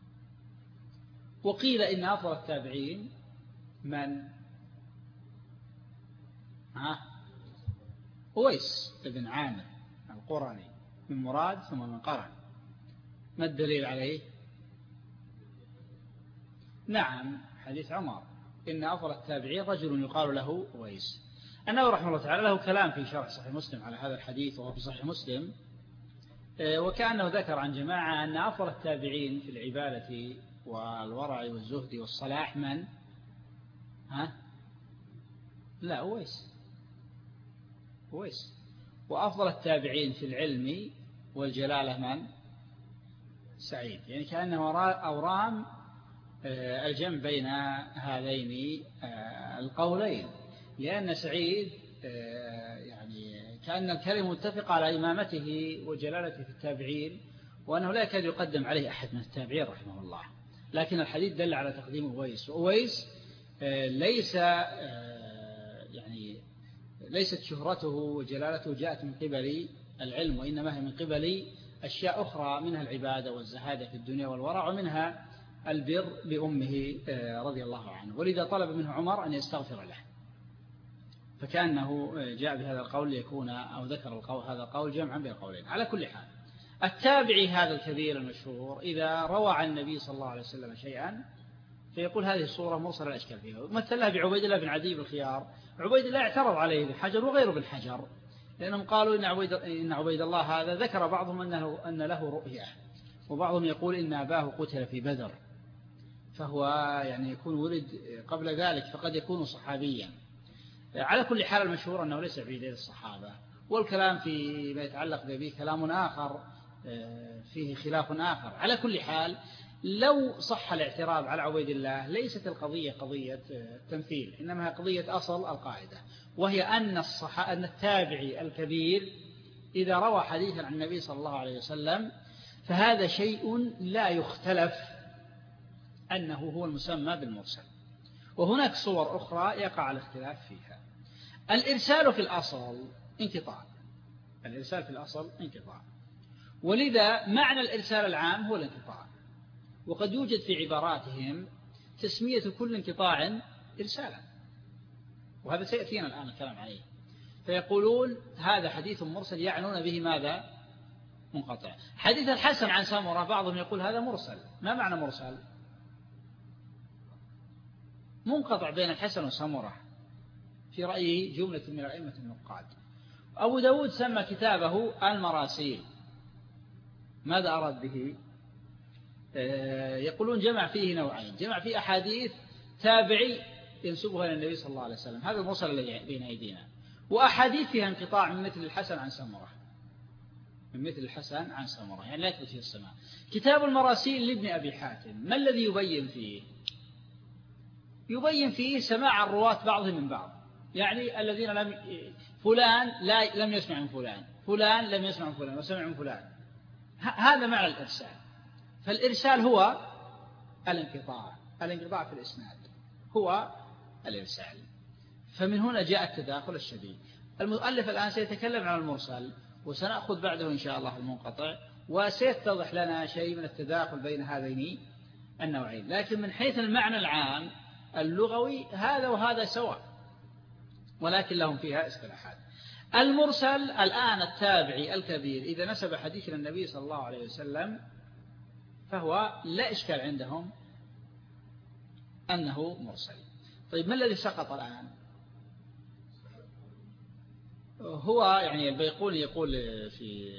وقيل إن أفضل التابعين من ها أويس بن عامر القرني من مراد ثم من قرن. ما الدليل عليه؟ نعم، حديث عمر: إن أفضل التابعين رجل يقال له أويس. أنه رحمه الله تعالى له كلام في شرح صحيح مسلم على هذا الحديث، وهو في صحيح مسلم، وكأنه ذكر عن جماعة أن أفضل التابعين في العبادة والورع والزهد والصلاح من؟ ها؟ لا، أويس. أويس وأفضل التابعين في العلم والجلالة من؟ سعيد. يعني كأنه أورام الجمع بين هذين القولين، لأن سعيد يعني كأن الكلمة متفقة على إمامته وجلالته في التابعين، وأنه لا يكاد يقدم عليه أحد من التابعين رحمه الله. لكن الحديث دل على تقديم أويس، وأويس ليس يعني ليست شهرته وجلالته جاءت من قبل العلم، وإنما هي من قبل أشياء أخرى، منها العبادة والزهادة في الدنيا والورع، ومنها البر بأمه رضي الله عنه. ولذا طلب منه عمر أن يستغفر له، فكأنه جاء بهذا القول ليكون أو ذكر القول هذا القول جمعا بين القولين. على كل حال التابعي هذا الكبير المشهور إذا روى عن النبي صلى الله عليه وسلم شيئا فيقول هذه الصورة مرسلة لا إشكال فيها. مثلها بعبيد الله بن عدي بالخيار. عبيد الله اعترض عليه بالحجر وغيره بالحجر، لأنهم قالوا إن عبيد, إن عبيد الله هذا ذكر بعضهم أنه أن له رؤية، وبعضهم يقول إن أباه قتل في بدر، فهو يعني يكون ولد قبل ذلك فقد يكون صحابيا. على كل حال المشهور أنه ليس بعيد الصحابة، والكلام في ما يتعلق به كلام آخر فيه خلاف آخر. على كل حال لو صح الاعتراض على عبيد الله ليست القضية قضية تمثيل، إنما هي قضية أصل القاعدة، وهي أن الصحابة أن التابعي الكبير إذا روى حديثا عن النبي صلى الله عليه وسلم فهذا شيء لا يختلف أنه هو المسمى بالمرسل. وهناك صور أخرى يقع الاختلاف فيها. الإرسال في الأصل انقطاع، الإرسال في الأصل انقطاع، ولذا معنى الإرسال العام هو الانقطاع، وقد يوجد في عباراتهم تسمية كل انقطاع إرسالا، وهذا سيأتينا الآن الكلام عليه. فيقولون هذا حديث مرسل، يعنون به ماذا؟ منقطع. حديث الحسن عن سمرة بعضهم يقول هذا مرسل. ما معنى مرسل؟ منقطع بين الحسن وسمرة في رأي جملة من الأئمة النقاد. أبو داود سمى كتابه المراسيل. ماذا أراد به؟ يقولون جمع فيه نوعين، جمع فيه أحاديث تابعي ينسبها إلى النبي صلى الله عليه وسلم، هذا المرسل الذي بين أيدينا، وأحاديث فيها انقطاع من مثل الحسن عن سمرة، من مثل الحسن عن سمرة، يعني لا يثبت فيه السماع. كتاب المراسيل لابن أبي حاتم ما الذي يبين فيه؟ يبين فيه سماع الرواة بعضهم من بعض، يعني الذين لم فلان لا لم يسمع من فلان، فلان لم يسمع من فلان وسمع من فلان، هذا معنى الإرسال. فالإرسال هو الانقطاع، الانقطاع في الإسناد هو الإرسال. فمن هنا جاء التداخل الشديد. المؤلف الآن سيتكلم عن المرسل، وسنأخذ بعده إن شاء الله المنقطع، وسيتضح لنا شيء من التداخل بين هذين النوعين. لكن من حيث المعنى العام اللغوي هذا وهذا سواء، ولكن لهم فيها اصطلاحات. المرسل الآن التابعي الكبير إذا نسب حديث النبي صلى الله عليه وسلم فهو لا إشكال عندهم أنه مرسل. طيب ما الذي سقط الآن؟ هو يعني البيقوني يقول في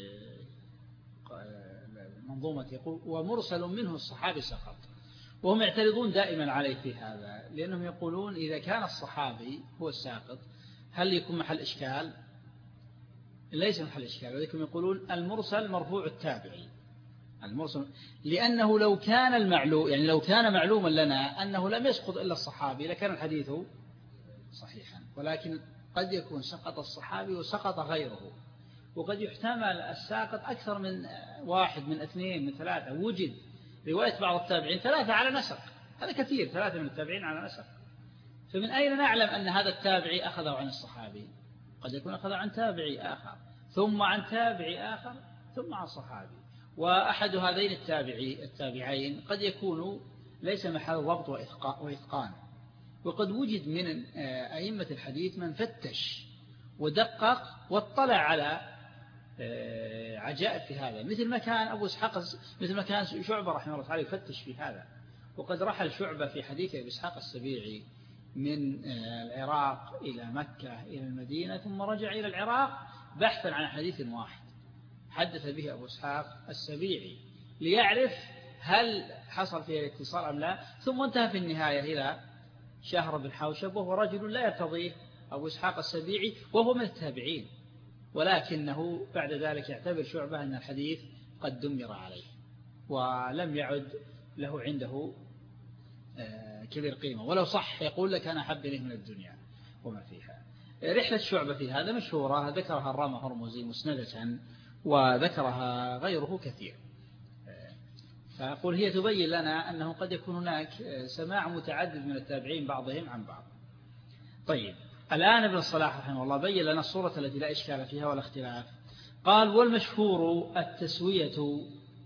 منظومة يقول ومرسل منه الصحابي سقط، وهم يعترضون دائما عليه في هذا، لأنهم يقولون إذا كان الصحابي هو الساقط هل يكون محل إشكال؟ ليس محل إشكال، ولكن يقولون المرسل مرفوع التابعي، المرسل لأنه لو كان المعلوم يعني لو كان معلوما لنا أنه لم يسقط إلا الصحابي لكان الحديث صحيحا، ولكن قد يكون سقط الصحابي وسقط غيره، وقد يحتمل الساقط أكثر من واحد من اثنين من ثلاثة. وجد رواية بعض التابعين ثلاثة على نسق، هذا كثير، ثلاثة من التابعين على نسق. فمن أين نعلم أن هذا التابعي أخذه عن الصحابي؟ قد يكون أخذه عن تابعي آخر ثم عن تابعي آخر ثم عن صحابي، وأحد هذين التابعي التابعين قد يكون ليس محل ضبط وإتقان، وقد وجد من أئمة الحديث من فتش ودقق واطلع على عجائب في هذا، مثل ما كان أبو إسحاق مثل ما كان شعبة رحمه الله تعالى يفتش في هذا. وقد رحل شعبة في حديث أبي إسحاق السبيعي من العراق إلى مكة إلى المدينة ثم رجع إلى العراق بحثا عن حديث واحد حدث به أبو إسحاق السبيعي ليعرف هل حصل فيه الاتصال أم لا، ثم انتهى في النهاية إلى شهر بن حوشب وهو رجل لا يرتضيه أبو إسحاق السبيعي وهو من التابعين، ولكنه بعد ذلك يعتبر شعبة أن الحديث قد دمر عليه ولم يعد له عنده كبير قيمة، ولو صح يقول لك أنا أحب إليه من الدنيا وما فيها. رحلة شعبة في هذا مشهورة، ذكرها الرامة هرمزي مسندة وذكرها غيره كثير. فأقول هي تبين لنا أنه قد يكون هناك سماع متعدد من التابعين بعضهم عن بعض. طيب الآن ابن الصلاح رحمه الله بين لنا الصورة التي لا إشكال فيها ولا اختلاف. قال والمشهور التسوية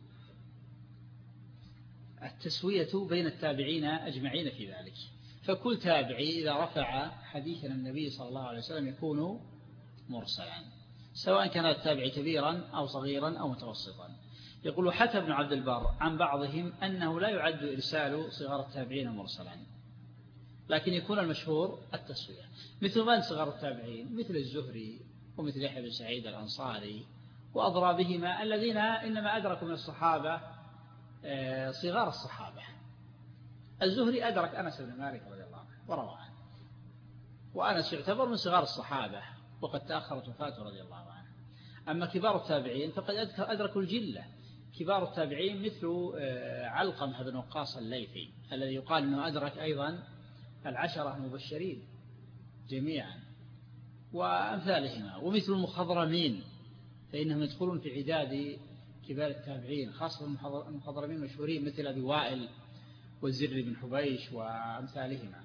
التسوية بين التابعين أجمعين في ذلك، فكل تابعي إذا رفع حديثا النبي صلى الله عليه وسلم يكون مرسلا، سواء كان التابع كبيرا أو صغيرا أو متوسطا. يقول حتى ابن عبد البر عن بعضهم أنه لا يعد إرسال صغار التابعين مرسلا، لكن يكون المشهور التسوية. مثل من صغار التابعين؟ مثل الزهري ومثل يحيى بن سعيد الأنصاري وأضرابهما الذين إنما أدركوا من الصحابة صغار الصحابة. الزهري أدرك أنس بن مالك رضي الله عنه وروى عنه، وأنس يعتبر من صغار الصحابة وقد تأخرت وفاته رضي الله عنه. أما كبار التابعين فقد أدركوا الجلة. كبار التابعين مثل علقمة بن وقاص الليثي الذي يقال أنه أدرك أيضا العشرة المبشرين جميعا وأمثالهما، ومثل المخضرمين فإنهم يدخلون في عداد كبار التابعين، خاصة المخضرمين مشهورين مثل أبي وائل والزر بن حبيش وأمثالهما.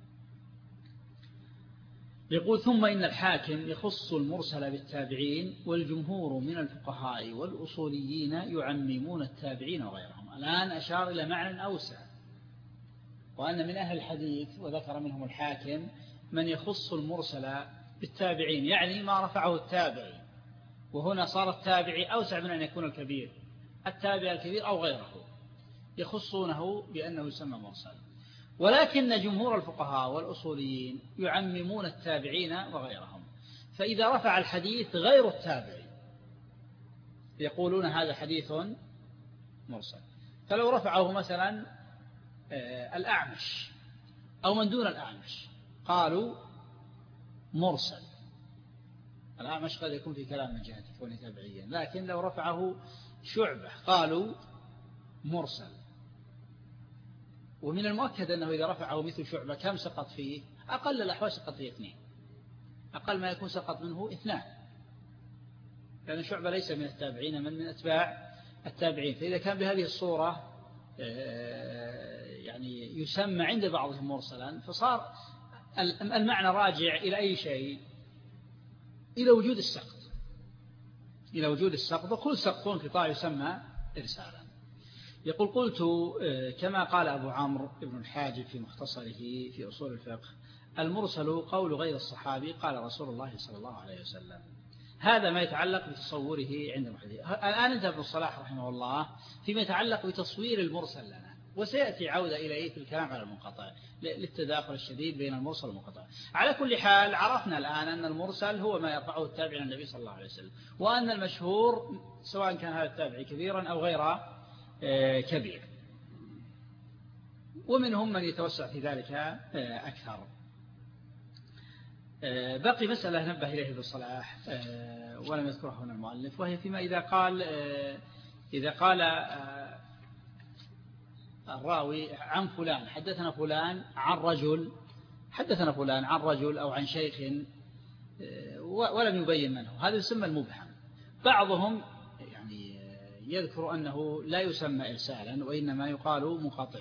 يقول ثم إن الحاكم يخص المرسل بالتابعين، والجمهور من الفقهاء والأصوليين يعممون التابعين وغيرهم. الآن أشار إلى معنى أوسع، وأن من أهل الحديث وذكر منهم الحاكم من يخص المرسل بالتابعين، يعني ما رفعه التابعي، وهنا صار التابعي أوسع من أن يكون الكبير، التابع الكبير أو غيره يخصونه بأنه يسمى مرسل. ولكن جمهور الفقهاء والأصوليين يعممون التابعين وغيرهم، فإذا رفع الحديث غير التابعي يقولون هذا حديث مرسل. فلو رفعه مثلا الأعمش أو من دون الأعمش قالوا مرسل. الأعمش قد يكون في كلام من جهة كونه تابعيا، لكن لو رفعه شعبة قالوا مرسل. ومن المؤكد أنه إذا رفعه مثل شعبة كم سقط فيه؟ أقل الأحوال سقط فيه اثنين، أقل ما يكون سقط منه اثنان، لأن شعبة ليس من التابعين من من أتباع التابعين. فإذا كان بهذه الصورة يعني يسمى عند بعضهم مرسلا، فصار المعنى راجع إلى أي شيء؟ إلى وجود السقط، إلى وجود السقط، وكل سقط انقطاع يسمى إرسالا. يقول قلت كما قال أبو عمرو بن الحاجب في مختصره في أصول الفقه: المرسل قول غير الصحابي قال رسول الله صلى الله عليه وسلم. هذا ما يتعلق بتصوره عند المحدثين. الآن انتهى ابن الصلاح رحمه الله فيما يتعلق بتصوير المرسل لنا، وسيأتي عودة إليه في الكلام على المنقطع للتداخل الشديد بين المرسل والمنقطع. على كل حال عرفنا الآن أن المرسل هو ما يرفعه التابع عن النبي صلى الله عليه وسلم، وأن المشهور سواء كان هذا التابع كبيرا أو غير كبير، ومنهم من يتوسع في ذلك أكثر. بقي مسألة نبه إليه ابن الصلاح ولم يذكرها هنا المؤلف، وهي فيما إذا قال إذا قال الراوي عن فلان حدثنا فلان عن رجل، حدثنا فلان عن رجل أو عن شيخ ولم يبين من هو، هذا يسمى المبهم. بعضهم يعني يذكر أنه لا يسمى إرسالا وإنما يقال منقطع،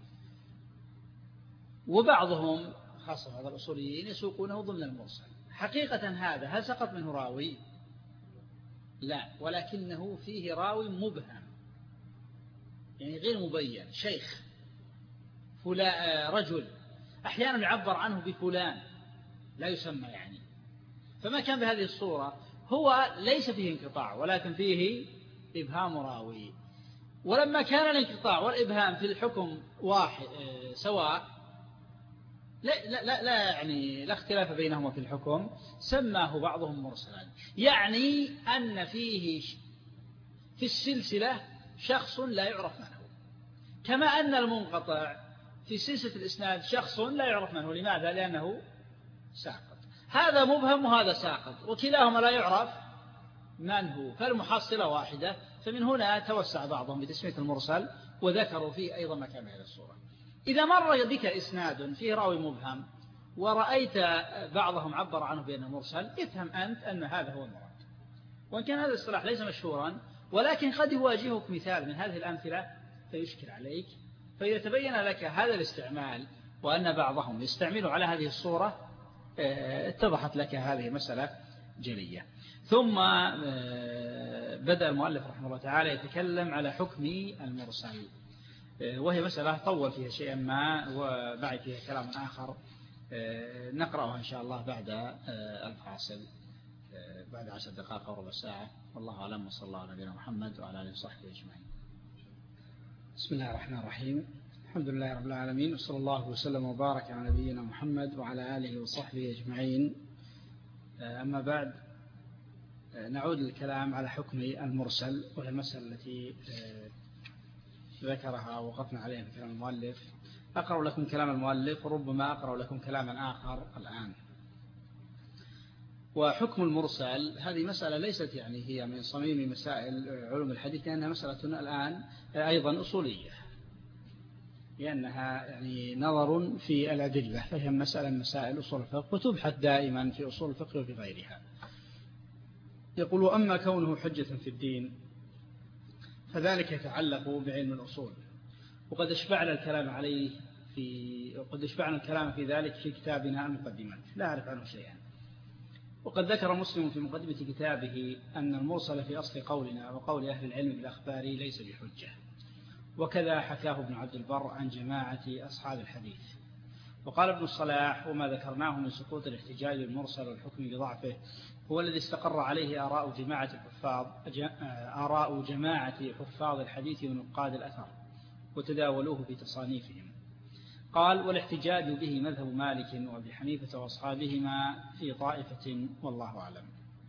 وبعضهم خاصة هذا الأصوليين يسوقونه ضمن المرسل. حقيقة هذا هل سقط منه راوي؟ لا، ولكنه فيه راوي مبهم يعني غير مبين، شيخ فلان رجل، أحيانا يعبر عنه بفلان لا يسمى يعني. فما كان بهذه الصورة هو ليس فيه انقطاع ولكن فيه إبهام راوي. ولما كان الانقطاع والإبهام في الحكم واحد سواء لا, لا, لا, لا يعني لا اختلاف بينهما في الحكم، سماه بعضهم مرسلا، يعني أن فيه في السلسلة شخص لا يعرف من هو، كما أن المنقطع في سلسلة الإسناد شخص لا يعرف من هو. لماذا؟ لأنه ساقط. هذا مبهم وهذا ساقط، وكلاهما لا يعرف من هو، فالمحصلة واحدة. فمن هنا توسع بعضهم بتسمية المرسل وذكروا فيه أيضا ما كان من الصورة. إذا مر بك إسناد فيه راوي مبهم ورأيت بعضهم عبر عنه بأنه مرسل، افهم أنت أن هذا هو المراد، وإن كان هذا الاصطلاح ليس مشهورا، ولكن قد يواجهك مثال من هذه الأمثلة فيشكل عليك، فإذا تبين لك هذا الاستعمال وأن بعضهم يستعمل على هذه الصورة اتضحت لك هذه مسألة جلية. ثم بدأ المؤلف رحمه الله تعالى يتكلم على حكم المرسل، وهي مسألة طول فيها شيئا ما وبعد فيها كلام آخر نقرأها إن شاء الله بعد الفاصل بعد عشر دقائق أو ربع ساعة. والله أعلم، وصلى الله على نبينا محمد وعلى آله وصحبه أجمعين. بسم الله الرحمن الرحيم. الحمد لله رب العالمين، وصلى الله وسلم وبارك على نبينا محمد وعلى آله وصحبه أجمعين. أما بعد، نعود للكلام على حكم المرسل، وهي المسألة التي ذكرها ووقفنا عليها في كلام المؤلف. أقرأ لكم كلام المؤلف وربما أقرأ لكم كلاما آخر الآن. وحكم المرسل هذه مسألة ليست يعني هي من صميم مسائل علوم الحديث، لأنها مسألة الآن أيضا أصولية، لأنها يعني نظر في الأدلة، فهي مسألة مسائل أصول الفقه وتبحث دائما في أصول الفقه وفي غيرها. يقول: أما كونه حجة في الدين فذلك يتعلق بعلم الأصول، وقد اشبعنا الكلام عليه في وقد اشبعنا الكلام في ذلك في كتابنا المقدمات، لا أعرف عنه شيئا. وقد ذكر مسلم في مقدمة كتابه أن المرسل في أصل قولنا وقول أهل العلم بالأخبار ليس بحجة، وكذا حكاه ابن عبد البر عن جماعة أصحاب الحديث. وقال ابن الصلاح: وما ذكرناه من سقوط الاحتجاج المرسل والحكم بضعفه هو الذي استقر عليه آراء جماعة الحفاظ آراء جماعة حفاظ الحديث ونقاد الأثر، وتداولوه في تصانيفهم. قال: والاحتجاج به مذهب مالك وأبي حنيفة وأصحابهما في طائفة، والله أعلم.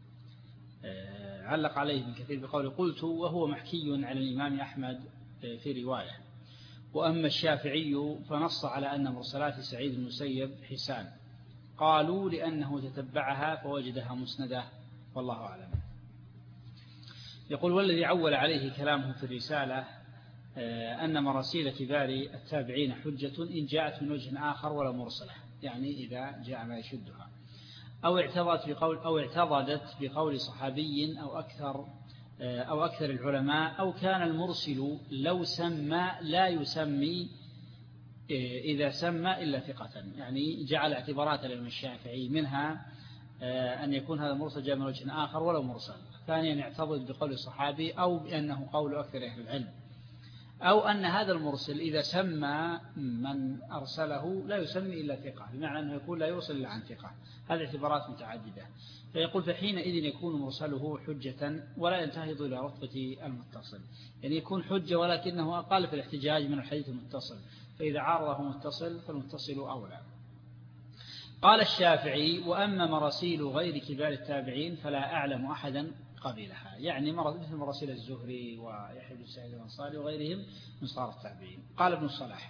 علق عليه ابن كثير بقول: قلت وهو محكي على الإمام أحمد في رواية. وأما الشافعي فنص على أن مرسلات سعيد المسيب حسان، قالوا لأنه تتبعها فوجدها مسندة، والله أعلم. يقول: والذي عول عليه كلامه في الرسالة أن مراسيل كبار التابعين حجة إن جاءت من وجه آخر ولا مرسلة، يعني إذا جاء ما يشدها، أو اعتضدت بقول أو اعتضدت بقول صحابي أو أكثر أو أكثر العلماء، أو كان المرسل لو سمى لا يسمي إذا سمى إلا ثقة، يعني جعل اعتبارات الإمام الشافعي منها أن يكون هذا المرسل جاء من وجه آخر ولو مرسل. ثانيا يعتضد بقول الصحابي أو بأنه قول أكثر أهل العلم، أو أن هذا المرسل إذا سمى من أرسله لا يسمي إلا ثقة، بمعنى أنه يقول لا يرسل إلا عن ثقة. هذه اعتبارات متعددة. فيقول: فحينئذ يكون مرسله حجة ولا ينتهض إلى رتبة المتصل، يعني يكون حجة ولكنه أقل في الاحتجاج من الحديث المتصل، فإذا عارضه متصل فالمتصل أولى. قال الشافعي: وأما مراسيل غير كبار التابعين فلا أعلم أحدا قبلها، يعني مثل مراسيل الزهري ويحيى بن سعيد الأنصاري وغيرهم من صغار التابعين. قال ابن الصلاح: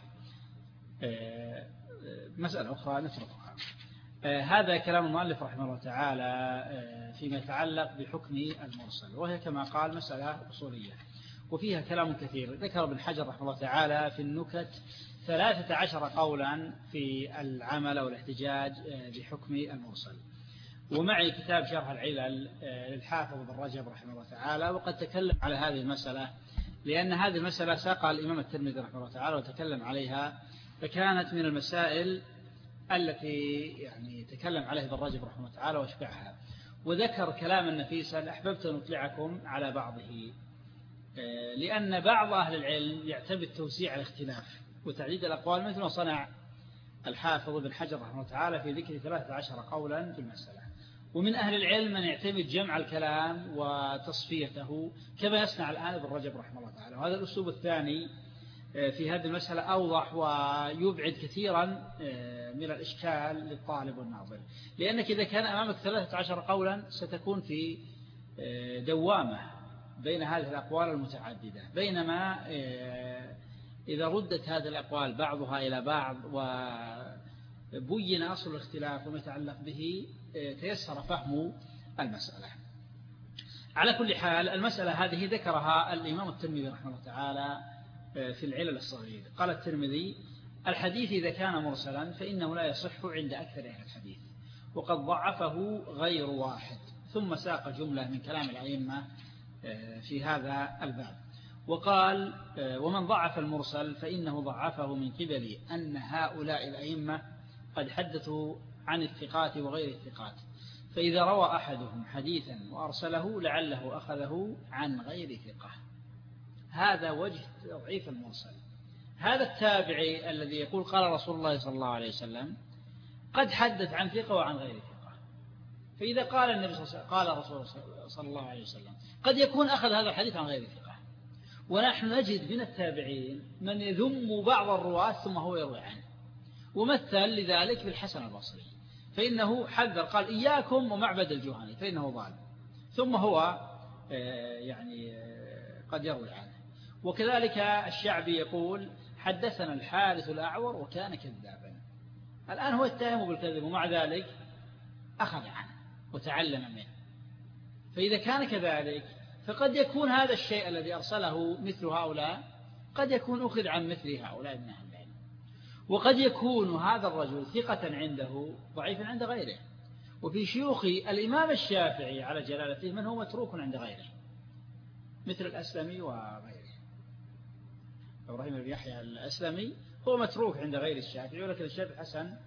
مسألة أخرى نتركها. هذا كلام المؤلف رحمه الله تعالى فيما يتعلق بحكم المرسل، وهي كما قال مسألة أصولية وفيها كلام كثير. ذكر ابن حجر رحمه الله تعالى في النكت ثلاثة عشر قولا في العمل والاحتجاج بحكم المرسل. ومعي كتاب شرح العلل للحافظ بن رجب رحمه الله تعالى، وقد تكلم على هذه المسألة، لأن هذه المسألة ساقها الإمام الترمذي رحمه الله تعالى وتكلم عليها، فكانت من المسائل التي يعني تكلم عليها ابن رجب رحمه الله تعالى واشبعها. وذكر كلاما نفيسا أحببت أن أطلعكم على بعضه، لأن بعض أهل العلم يعتبر توسيع الاختلاف وتعديد الأقوال، مثل ما صنع الحافظ بن حجر رحمه الله تعالى في ذكر ثلاثة عشر قولا في المسألة. ومن أهل العلم من يعتمد جمع الكلام وتصفيته كما يصنع الآن ابن رجب رحمه الله تعالى. وهذا الأسلوب الثاني في هذه المسألة أوضح ويبعد كثيرا من الإشكال للطالب والناظر، لأنك إذا كان أمامك ثلاثة عشر قولا ستكون في دوامة بين هذه الأقوال المتعددة، بينما إذا ردت هذه الأقوال بعضها إلى بعض وبين أصل الاختلاف وما يتعلق به تيسر فهم المسألة. على كل حال المسألة هذه ذكرها الإمام الترمذي رحمه الله تعالى في العلل الصغير. قال الترمذي: الحديث إذا كان مرسلا فإنه لا يصح عند أكثر أهل الحديث، وقد ضعفه غير واحد. ثم ساق جملة من كلام الأئمة في هذا الباب، وقال: ومن ضعف المرسل فإنه ضعفه من قبل أن هؤلاء الأئمة قد حدثوا عن الثقات وغير الثقات، فإذا روى أحدهم حديثا وأرسله لعله أخذه عن غير ثقة. هذا وجه تضعيف المرسل. هذا التابعي الذي يقول قال رسول الله صلى الله عليه وسلم قد حدث عن ثقة وعن غير ثقة، فإذا قال النبي صلى الله عليه وسلم قال رسول صلى الله عليه وسلم قد يكون أخذ هذا الحديث عن غير ثقة. ونحن نجد من التابعين من يذم بعض الرواة ثم هو يروي عنه، ومثل لذلك بالحسن البصري، فإنه حذر قال: إياكم ومعبد الجهني فإنه ضال، ثم هو يعني قد يروي عنه. وكذلك الشعبي يقول: حدثنا الحارث الأعور وكان كذابا. الآن هو اتهم بالكذب ومع ذلك أخذ عنه وتعلم منه. فإذا كان كذلك فقد يكون هذا الشيء الذي أرسله مثل هؤلاء قد يكون أخذ عن مثل هؤلاء من أهل العلم، وقد يكون هذا الرجل ثقة عنده ضعيفا عند غيره. وفي شيوخ الإمام الشافعي على جلالته من هو متروك عند غيره مثل الأسلمي وغيره. إبراهيم بن يحيى الأسلمي هو متروك عند غير الشافعي، ولكن الشافعي حسن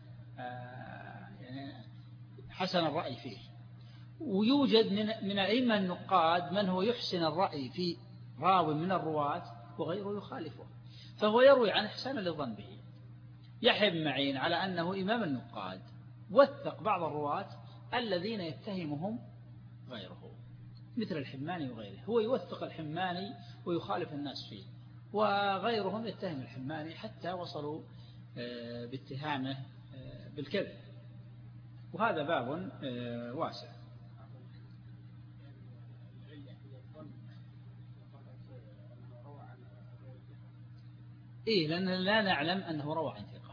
يعني حسن الرأي فيه. ويوجد من من الأئمة النقاد من هو يحسن الرأي في راو من الرواة وغيره يخالفه، فهو يروي عن إحسان للظن به. يحيى بن معين على أنه إمام النقاد وثق بعض الرواة الذين يتهمهم غيره مثل الحماني وغيره، هو يوثق الحماني ويخالف الناس فيه، وغيرهم يتهم الحماني حتى وصلوا باتهامه بالكذب، وهذا باب واسع. إيه، لأن لا نعلم أنه روى عن ثقة.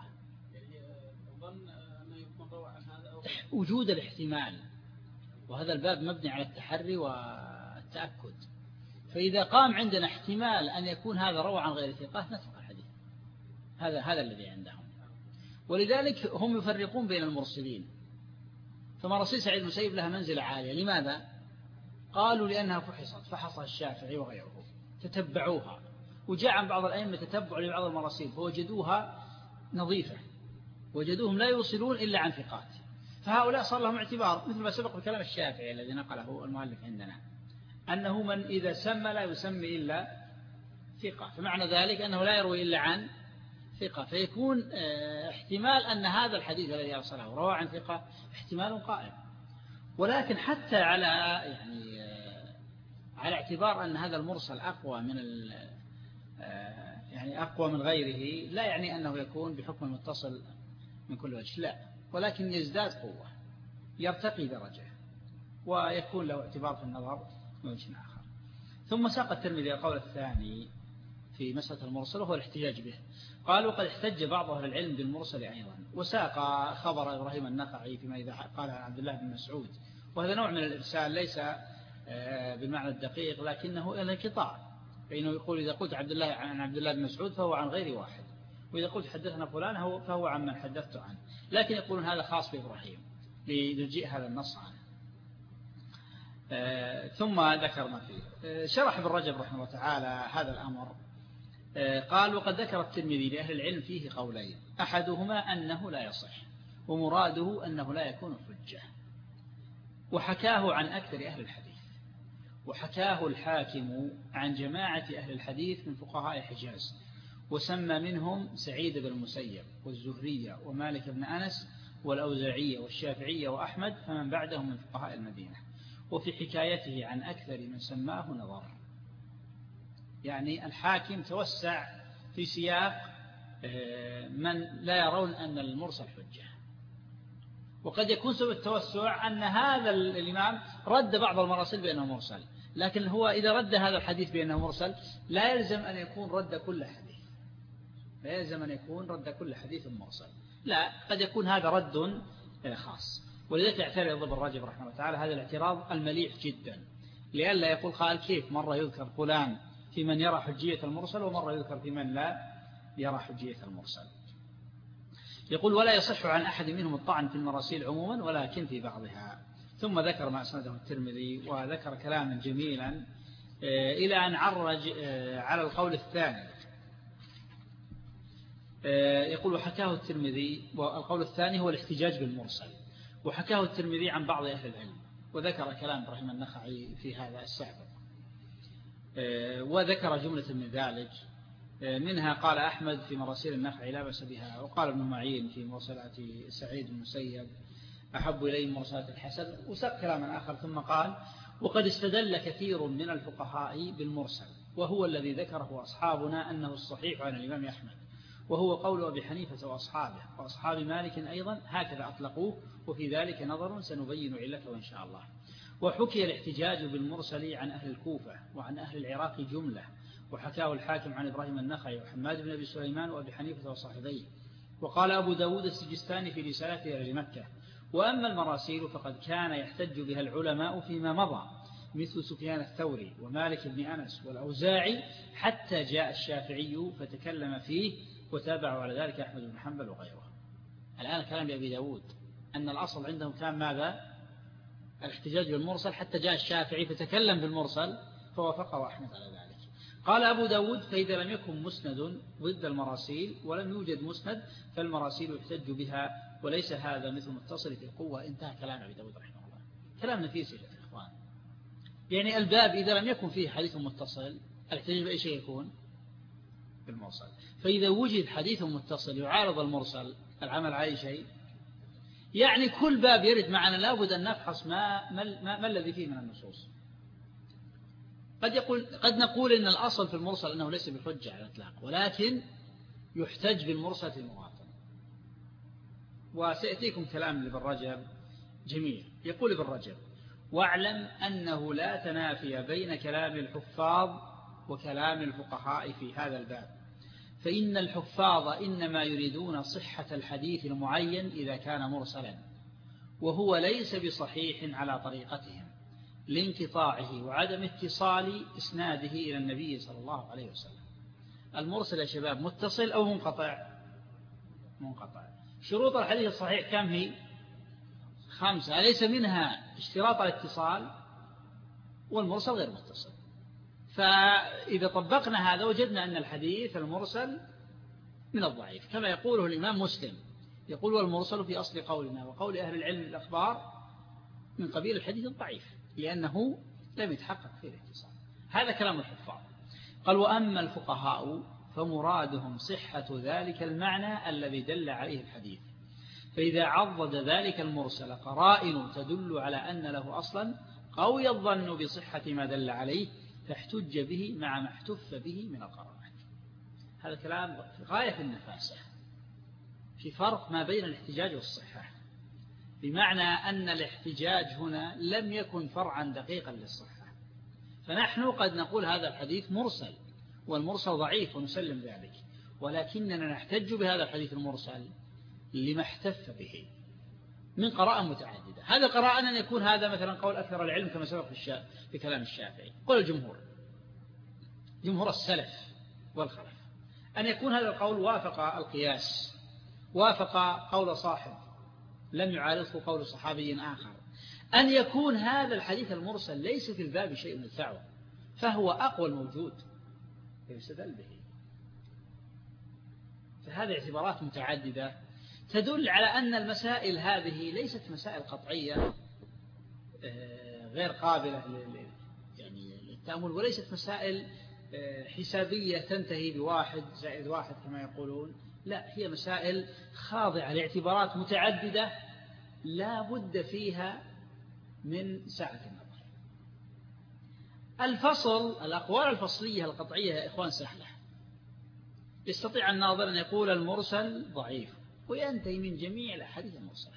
وجود الاحتمال، وهذا الباب مبني على التحري والتأكد، فإذا قام عندنا احتمال أن يكون هذا روى عن غير ثقة نترك الحديث. هذا هذا الذي عندهم. ولذلك هم يفرقون بين المرسلين. فمراسيل سعيد المسيب لها منزلة عالية. لماذا؟ قالوا لأنها فحصت، فحصها الشافعي وغيره، تتبعوها، وجاء عن بعض الأئمة تتبع لبعض المراسيل فوجدوها نظيفة، وجدوهم لا يوصلون إلا عن ثقات، فهؤلاء صار لهم اعتبار مثل ما سبق بكلام الشافعي الذي نقله المؤلف عندنا، أنه من إذا سمى لا يسمي إلا ثقة، فمعنى ذلك أنه لا يروي إلا عن ثقة، فيكون احتمال أن هذا الحديث الذي أرسله روى عن ثقة احتمال قائم. ولكن حتى على يعني على اعتبار أن هذا المرسل أقوى من يعني أقوى من غيره لا يعني أنه يكون بحكم المتصل من كل وجه، لا، ولكن يزداد قوة، يرتقي درجة، ويكون له اعتبار في النظر من وجه آخر. ثم ساق الترمذي القول الثاني في مسألة المرسل وهو الاحتجاج به. قالوا قد احتج بعض أهل العلم بالمرسل أيضا، وساق خبر إبراهيم النخعي فيما إذا قال عن عبد الله بن مسعود، وهذا نوع من الإرسال ليس بالمعنى الدقيق لكنه الانقطاع، فإنه يقول إذا قلت عبد الله عن عبد الله بن مسعود فهو عن غير واحد، وإذا قلت حدثنا فلان فهو عن من حدثت عنه، لكن يقولون هذا خاص بإبراهيم لنجيء هذا النص عنه. ثم ذكر ما فيه. شرح ابن رجب رحمه الله تعالى هذا الأمر، قال: وقد ذكر الترمذي لأهل العلم فيه قولين، أحدهما أنه لا يصح، ومراده أنه لا يكون حجة، وحكاه عن أكثر أهل الحديث، وحكاه الحاكم عن جماعة أهل الحديث من فقهاء حجاز، وسمى منهم سعيد بن المسيب والزهرية ومالك بن أنس والأوزاعية والشافعية وأحمد، فمن بعدهم من فقهاء المدينة. وفي حكايته عن أكثر من سماه نظر، يعني الحاكم توسع في سياق من لا يرون أن المرسل حجة، وقد يكون سبب التوسع أن هذا الإمام رد بعض المراسل بأنه مرسل، لكن هو إذا رد هذا الحديث بأنه مرسل لا يلزم أن يكون رد كل حديث، لا يلزم أن يكون رد كل حديث مرسل، لا، قد يكون هذا رد خاص. ولذلك اعترض ابن رجب رحمه الله تعالى هذا الاعتراض المليح جدا، لئلا يقول قال كيف مرة يذكر فلان في من يرى حجية المرسل ومرة يذكر في من لا يرى حجية المرسل. يقول ولا يصح عن أحد منهم الطعن في المراسيل عموما ولكن في بعضها. ثم ذكر ما أسنده الترمذي وذكر كلاما جميلا إلى أن عرج على القول الثاني. يقول وحكاه الترمذي، والقول الثاني هو الاحتجاج بالمرسل، وحكاه الترمذي عن بعض أهل العلم، وذكر كلام إبراهيم النخعي في هذا السابق، وذكر جملة من ذلك منها قال أحمد في مراسيل النخعي لا بأس بها، وقال ابن معين في مرسلات سعيد المسيب أحب إليه مرسلات الحسن، وسق كلاما آخر ثم قال وقد استدل كثير من الفقهاء بالمرسل وهو الذي ذكره أصحابنا أنه الصحيح عن الإمام أحمد، وهو قول أبي حنيفة وأصحابه وأصحاب مالك أيضا هكذا أطلقوه، وفي ذلك نظر سنبين علته إن شاء الله. وحكي الاحتجاج بالمرسل عن أهل الكوفة وعن أهل العراق جملة، وحكاه الحاكم عن إبراهيم النخعي وحماد بن أبي سليمان وأبي حنيفة وصاحبيه. وقال أبو داود السجستاني في رسالته إلى مكة وأما المراسيل فقد كان يحتج بها العلماء فيما مضى مثل سفيان الثوري ومالك بن أنس والأوزاعي حتى جاء الشافعي فتكلم فيه وتابعوا على ذلك أحمد بن حنبل وغيره. الآن كلام أبي داود أن الأصل عندهم كان ماذا؟ الاحتجاج بالمرسل حتى جاء الشافعي فتكلم بالمرسل فوافقه أحمد على ذلك. قال أبو داود فإذا لم يكن مسند ضد المراسيل ولم يوجد مسند فالمراسيل يحتج بها وليس هذا مثل متصل في القوة. انتهى كلام أبي داود رحمه الله. كلام نفيس يا إخوان. يعني الباب إذا لم يكن فيه حديث متصل الاحتجاج بأي شيء يكون بالمرسل، فإذا وجد حديث متصل يعارض المرسل العمل عليه شيء. يعني كل باب يرد معنا لابد أن نفحص ما, ما, ما, ما الذي فيه من النصوص. قد, يقول قد نقول إن الأصل في المرسل أنه ليس بحجة على الإطلاق، ولكن يحتج بالمرسل في المواطن. وسيأتيكم كلام لابن رجب جميل. يقول ابن رجب واعلم أنه لا تنافي بين كلام الحفاظ وكلام الفقهاء في هذا الباب، فإن الحفاظ إنما يريدون صحة الحديث المعين إذا كان مرسلا، وهو ليس بصحيح على طريقتهم لانقطاعه وعدم اتصال إسناده إلى النبي صلى الله عليه وسلم. المرسل يا شباب متصل أو منقطع؟ منقطع. شروط الحديث الصحيح كم هي؟ خمسة، أليس منها اشتراط الاتصال؟ والمرسل غير متصل. فإذا طبقنا هذا وجدنا أن الحديث المرسل من الضعيف، كما يقوله الإمام مسلم، يقول والمرسل في أصل قولنا وقول أهل العلم الأخبار من قبيل الحديث الضعيف لأنه لم يتحقق فيه الاتصال. هذا كلام الحفاظ. قال وأما الفقهاء فمرادهم صحة ذلك المعنى الذي دل عليه الحديث، فإذا عضد ذلك المرسل قرائن تدل على أن له أصلا قوي الظن بصحة ما دل عليه فاحتج به مع ما احتف به من القرائن. هذا كلام في غاية النفاسة. في فرق ما بين الاحتجاج والصحة، بمعنى أن الاحتجاج هنا لم يكن فرعا دقيقا للصحة، فنحن قد نقول هذا الحديث مرسل والمرسل ضعيف ونسلم ذلك، ولكننا نحتج بهذا الحديث المرسل لما احتف به من قراءة متعددة. هذا القراءة أن يكون هذا مثلا قول أكثر العلم كما سبق في, في كلام الشافعي، قول الجمهور جمهور السلف والخلف، أن يكون هذا القول وافق القياس، وافق قول صاحب لم يعارضه قول صحابي آخر، أن يكون هذا الحديث المرسل ليس في الباب شيء مدفعه فهو أقوى الموجود يستدل به. فهذه اعتبارات متعددة تدل على أن المسائل هذه ليست مسائل قطعية غير قابلة يعني للتأمل، وليست مسائل حسابية تنتهي بواحد زائد واحد كما يقولون، لا، هي مسائل خاضعة لاعتبارات متعددة لا بد فيها من سعة النظر. الفصل، الأقوال الفصلية القطعية يا إخوان سهلة، يستطيع الناظر أن يقول المرسل ضعيف وينتهي من جميع الأحاديث المرسلة،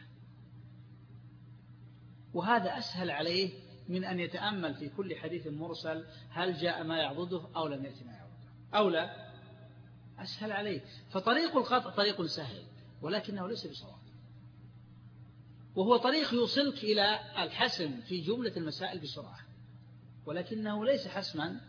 وهذا أسهل عليه من أن يتأمل في كل حديث مرسل هل جاء ما يعضده أو لم يأتي ما يعضده أو لا، أسهل عليه. فطريق القطع طريق سهل ولكنه ليس بصواب، وهو طريق يوصلك إلى الحسم في جملة المسائل بسرعة، ولكنه ليس حسما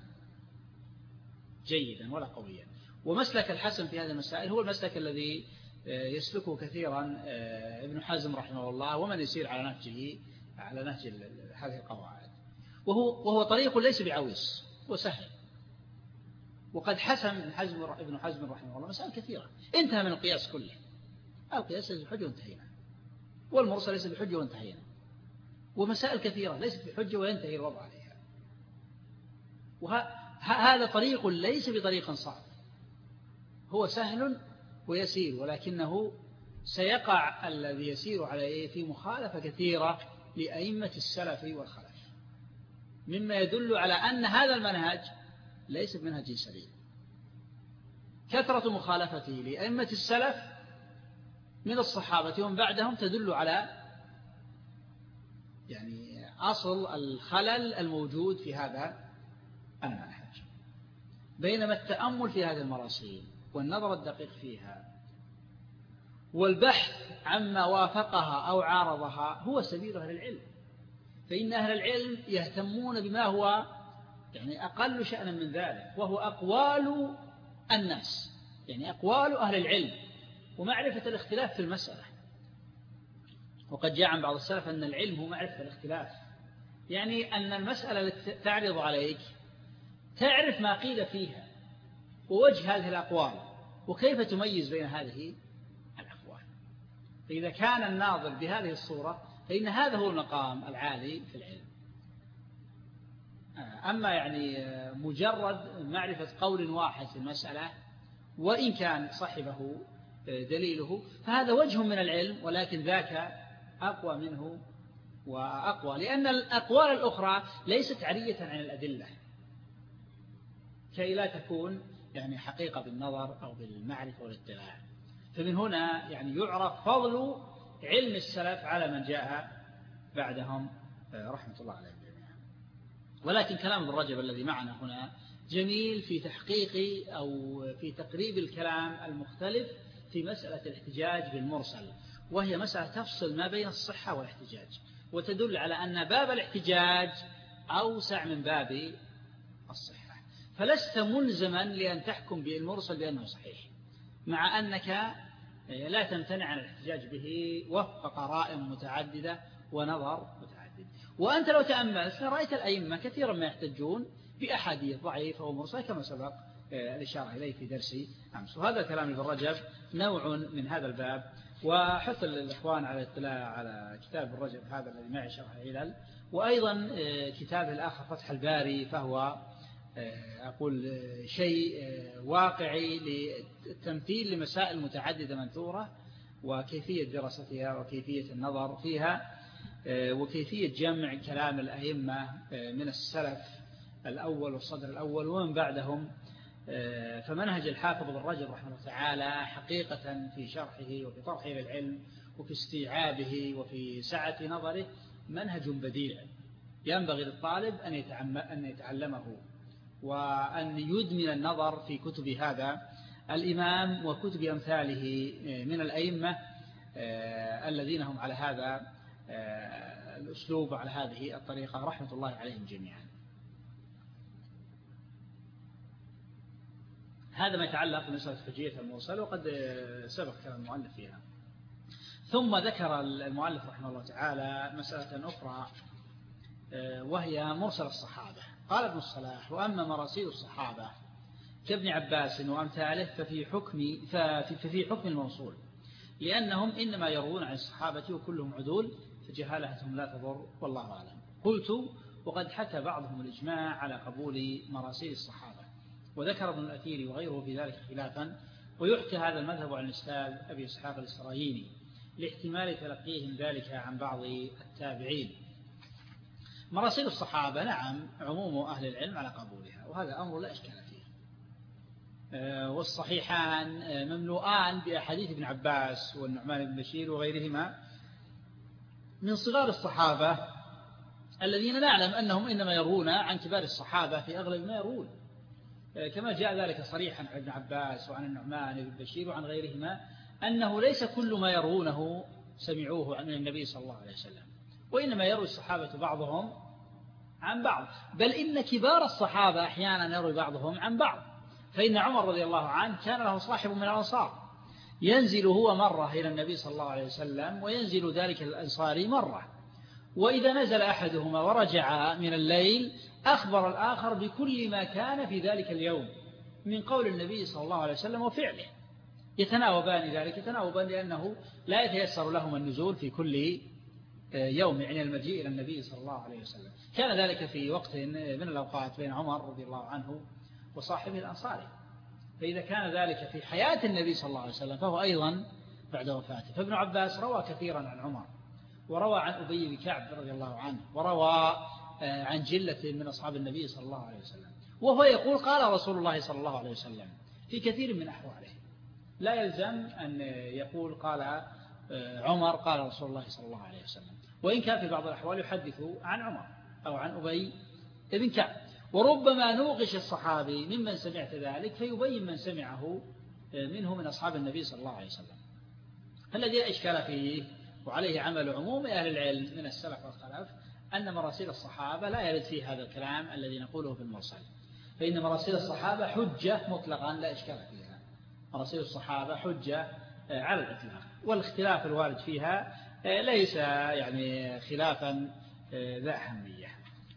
جيدا ولا قويا. ومسلك الحسم في هذه المسائل هو المسلك الذي يسلكه كثيرا ابن حزم رحمه الله ومن يسير على نهجه على نهج هذه القواعد، وهو وهو طريق ليس بعويص وسهل. وقد حسم ابن حزم ابن حزم رحمه الله مسائل كثيرة، انتهى من القياس كله. القياس ليس بحجة وانتهينا، والمرسل ليس بحجة وانتهينا، ومسائل كثيرة ليست بحجة وينتهي الوضع عليها. وهذا طريق ليس بطريق صعب، هو سهل ويسير، ولكنه سيقع الذي يسير عليه في مخالفة كثيرة لأئمة السلف والخلف، مما يدل على أن هذا المنهج ليس بمنهج سليم. كثرة مخالفته لأئمة السلف من الصحابة ومن بعدهم تدل على يعني أصل الخلل الموجود في هذا المنهج. بينما التأمل في هذه المراسيل والنظر الدقيق فيها والبحث عما وافقها أو عارضها هو سبيل أهل العلم، فإن أهل العلم يهتمون بما هو يعني أقل شأنا من ذلك، وهو أقوال الناس، يعني أقوال أهل العلم ومعرفة الاختلاف في المسألة. وقد جاء عن بعض السلف أن العلم هو معرفة الاختلاف، يعني أن المسألة التي تعرض عليك تعرف ما قيل فيها ووجه هذه الأقوال وكيف تميز بين هذه الأقوال. فإذا كان الناظر بهذه الصورة فإن هذا هو المقام العالي في العلم. أما يعني مجرد معرفة قول واحد في المسألة وإن كان صاحبه دليله فهذا وجه من العلم، ولكن ذاك أقوى منه وأقوى، لأن الأقوال الأخرى ليست عرية عن الأدلة كي لا تكون يعني حقيقة بالنظر أو بالمعرفة والاطلاع. فمن هنا يعني يعرف فضل علم السلف على من جاء بعدهم رحمة الله عليهم جميعا. ولكن كلام ابن رجب الذي معنا هنا جميل في تحقيق أو في تقريب الكلام المختلف في مسألة الاحتجاج بالمرسل، وهي مسألة تفصل ما بين الصحة والاحتجاج، وتدل على أن باب الاحتجاج أوسع من باب الصحة. فلست ملزما لأن تحكم بالمرسل بأنه صحيح، مع أنك لا تمتنع عن الاحتجاج به وفق قرائن متعددة ونظر متعدد. وأنت لو تأملت رأيت الأئمة كثيرا ما يحتجون بأحاديث ضعيفة ومرسلة كما سبق الإشارة إليه في درسي أمس. وهذا كلام ابن رجب نوع من هذا الباب. وحث الإخوان على الاطلاع على كتاب ابن رجب هذا الذي معي شرح العلل، وأيضا كتابه الآخر فتح الباري، فهو أقول شيء واقعي للتمثيل لمسائل متعددة منثورة وكيفية دراستها وكيفية النظر فيها وكيفية جمع كلام الأئمة من السلف الأول والصدر الأول ومن بعدهم. فمنهج الحافظ بن رجب رحمه الله تعالى حقيقة في شرحه وفي طرحه للعلم وفي استيعابه وفي سعة نظره منهج بديع ينبغي للطالب أن يتعلمه وأن يدمن النظر في كتب هذا الإمام وكتب أمثاله من الأئمة الذين هم على هذا الأسلوب وعلى هذه الطريقة رحمة الله عليهم جميعا. هذا ما يتعلق بمسألة حجية المرسل، وقد سبق كلام المؤلف فيها. ثم ذكر المؤلف رحمه الله تعالى مسألة أخرى وهي مرسل الصحابة. قال ابن الصلاح: وأما مراسيل الصحابة كابن عباس وأمثاله ففي حكم ففي حكم الموصول، لأنهم إنما يروون عن الصحابة وكلهم عدول، فجهالتهم لا تضر والله أعلم. قلت: وقد حكى بعضهم الإجماع على قبول مراسيل الصحابة، وذكر ابن الأثير وغيره في ذلك خلافا، ويحكى هذا المذهب عن الأستاذ أبي إسحاق الإسرائيلي لاحتمال تلقيهم ذلك عن بعض التابعين. مراسيل الصحابة نعم عموم أهل العلم على قبولها، وهذا أمر لا إشكال فيه، والصحيحان مملوءان بأحاديث ابن عباس والنعمان بن بشير وغيرهما من صغار الصحابة الذين نعلم أنهم إنما يروون عن كبار الصحابة في أغلب ما يروون، كما جاء ذلك صريحا عن ابن عباس وعن النعمان بن بشير وعن غيرهما أنه ليس كل ما يروونه سمعوه عن النبي صلى الله عليه وسلم، وإنما يروي الصحابة بعضهم عن بعض، بل إن كبار الصحابة أحيانا يروي بعضهم عن بعض. فإن عمر رضي الله عنه كان له صاحب من الأنصار ينزل هو مرة إلى النبي صلى الله عليه وسلم وينزل ذلك الأنصاري مرة، وإذا نزل أحدهما ورجع من الليل أخبر الآخر بكل ما كان في ذلك اليوم من قول النبي صلى الله عليه وسلم وفعله، يتناوبان ذلك يتناوبان لأنه لا يتيسر لهما النزول في كل يوم، يعني المجيء إلى النبي صلى الله عليه وسلم. كان ذلك في وقت من الأوقات بين عمر رضي الله عنه وصاحبه الأنصاري، فإذا كان ذلك في حياة النبي صلى الله عليه وسلم فهو أيضا بعد وفاته. فابن عباس روى كثيرا عن عمر، وروى عن أبي بن كعب رضي الله عنه، وروى عن جلة من أصحاب النبي صلى الله عليه وسلم، وهو يقول قال رسول الله صلى الله عليه وسلم في كثير من أحواله. لا يلزم أن يقول قال عمر قال رسول الله صلى الله عليه وسلم، وإن كان في بعض الأحوال يحدث عن عمر أو عن أبي بن كعب. وربما نوقش الصحابي ممن سمعت ذلك فيبين من سمعه منه من أصحاب النبي صلى الله عليه وسلم. الذي لا إشكال فيه وعليه عمل عموم أهل العلم من السلف والخلف أن مراسيل الصحابة لا يرد فيه هذا الكلام الذي نقوله في المرسل، فإن مراسيل الصحابة حجة مطلقا لا إشكال فيها. مراسيل الصحابة حجة على الإطلاق، والاختلاف الوارد فيها ليس يعني خلافا ذا أهمية.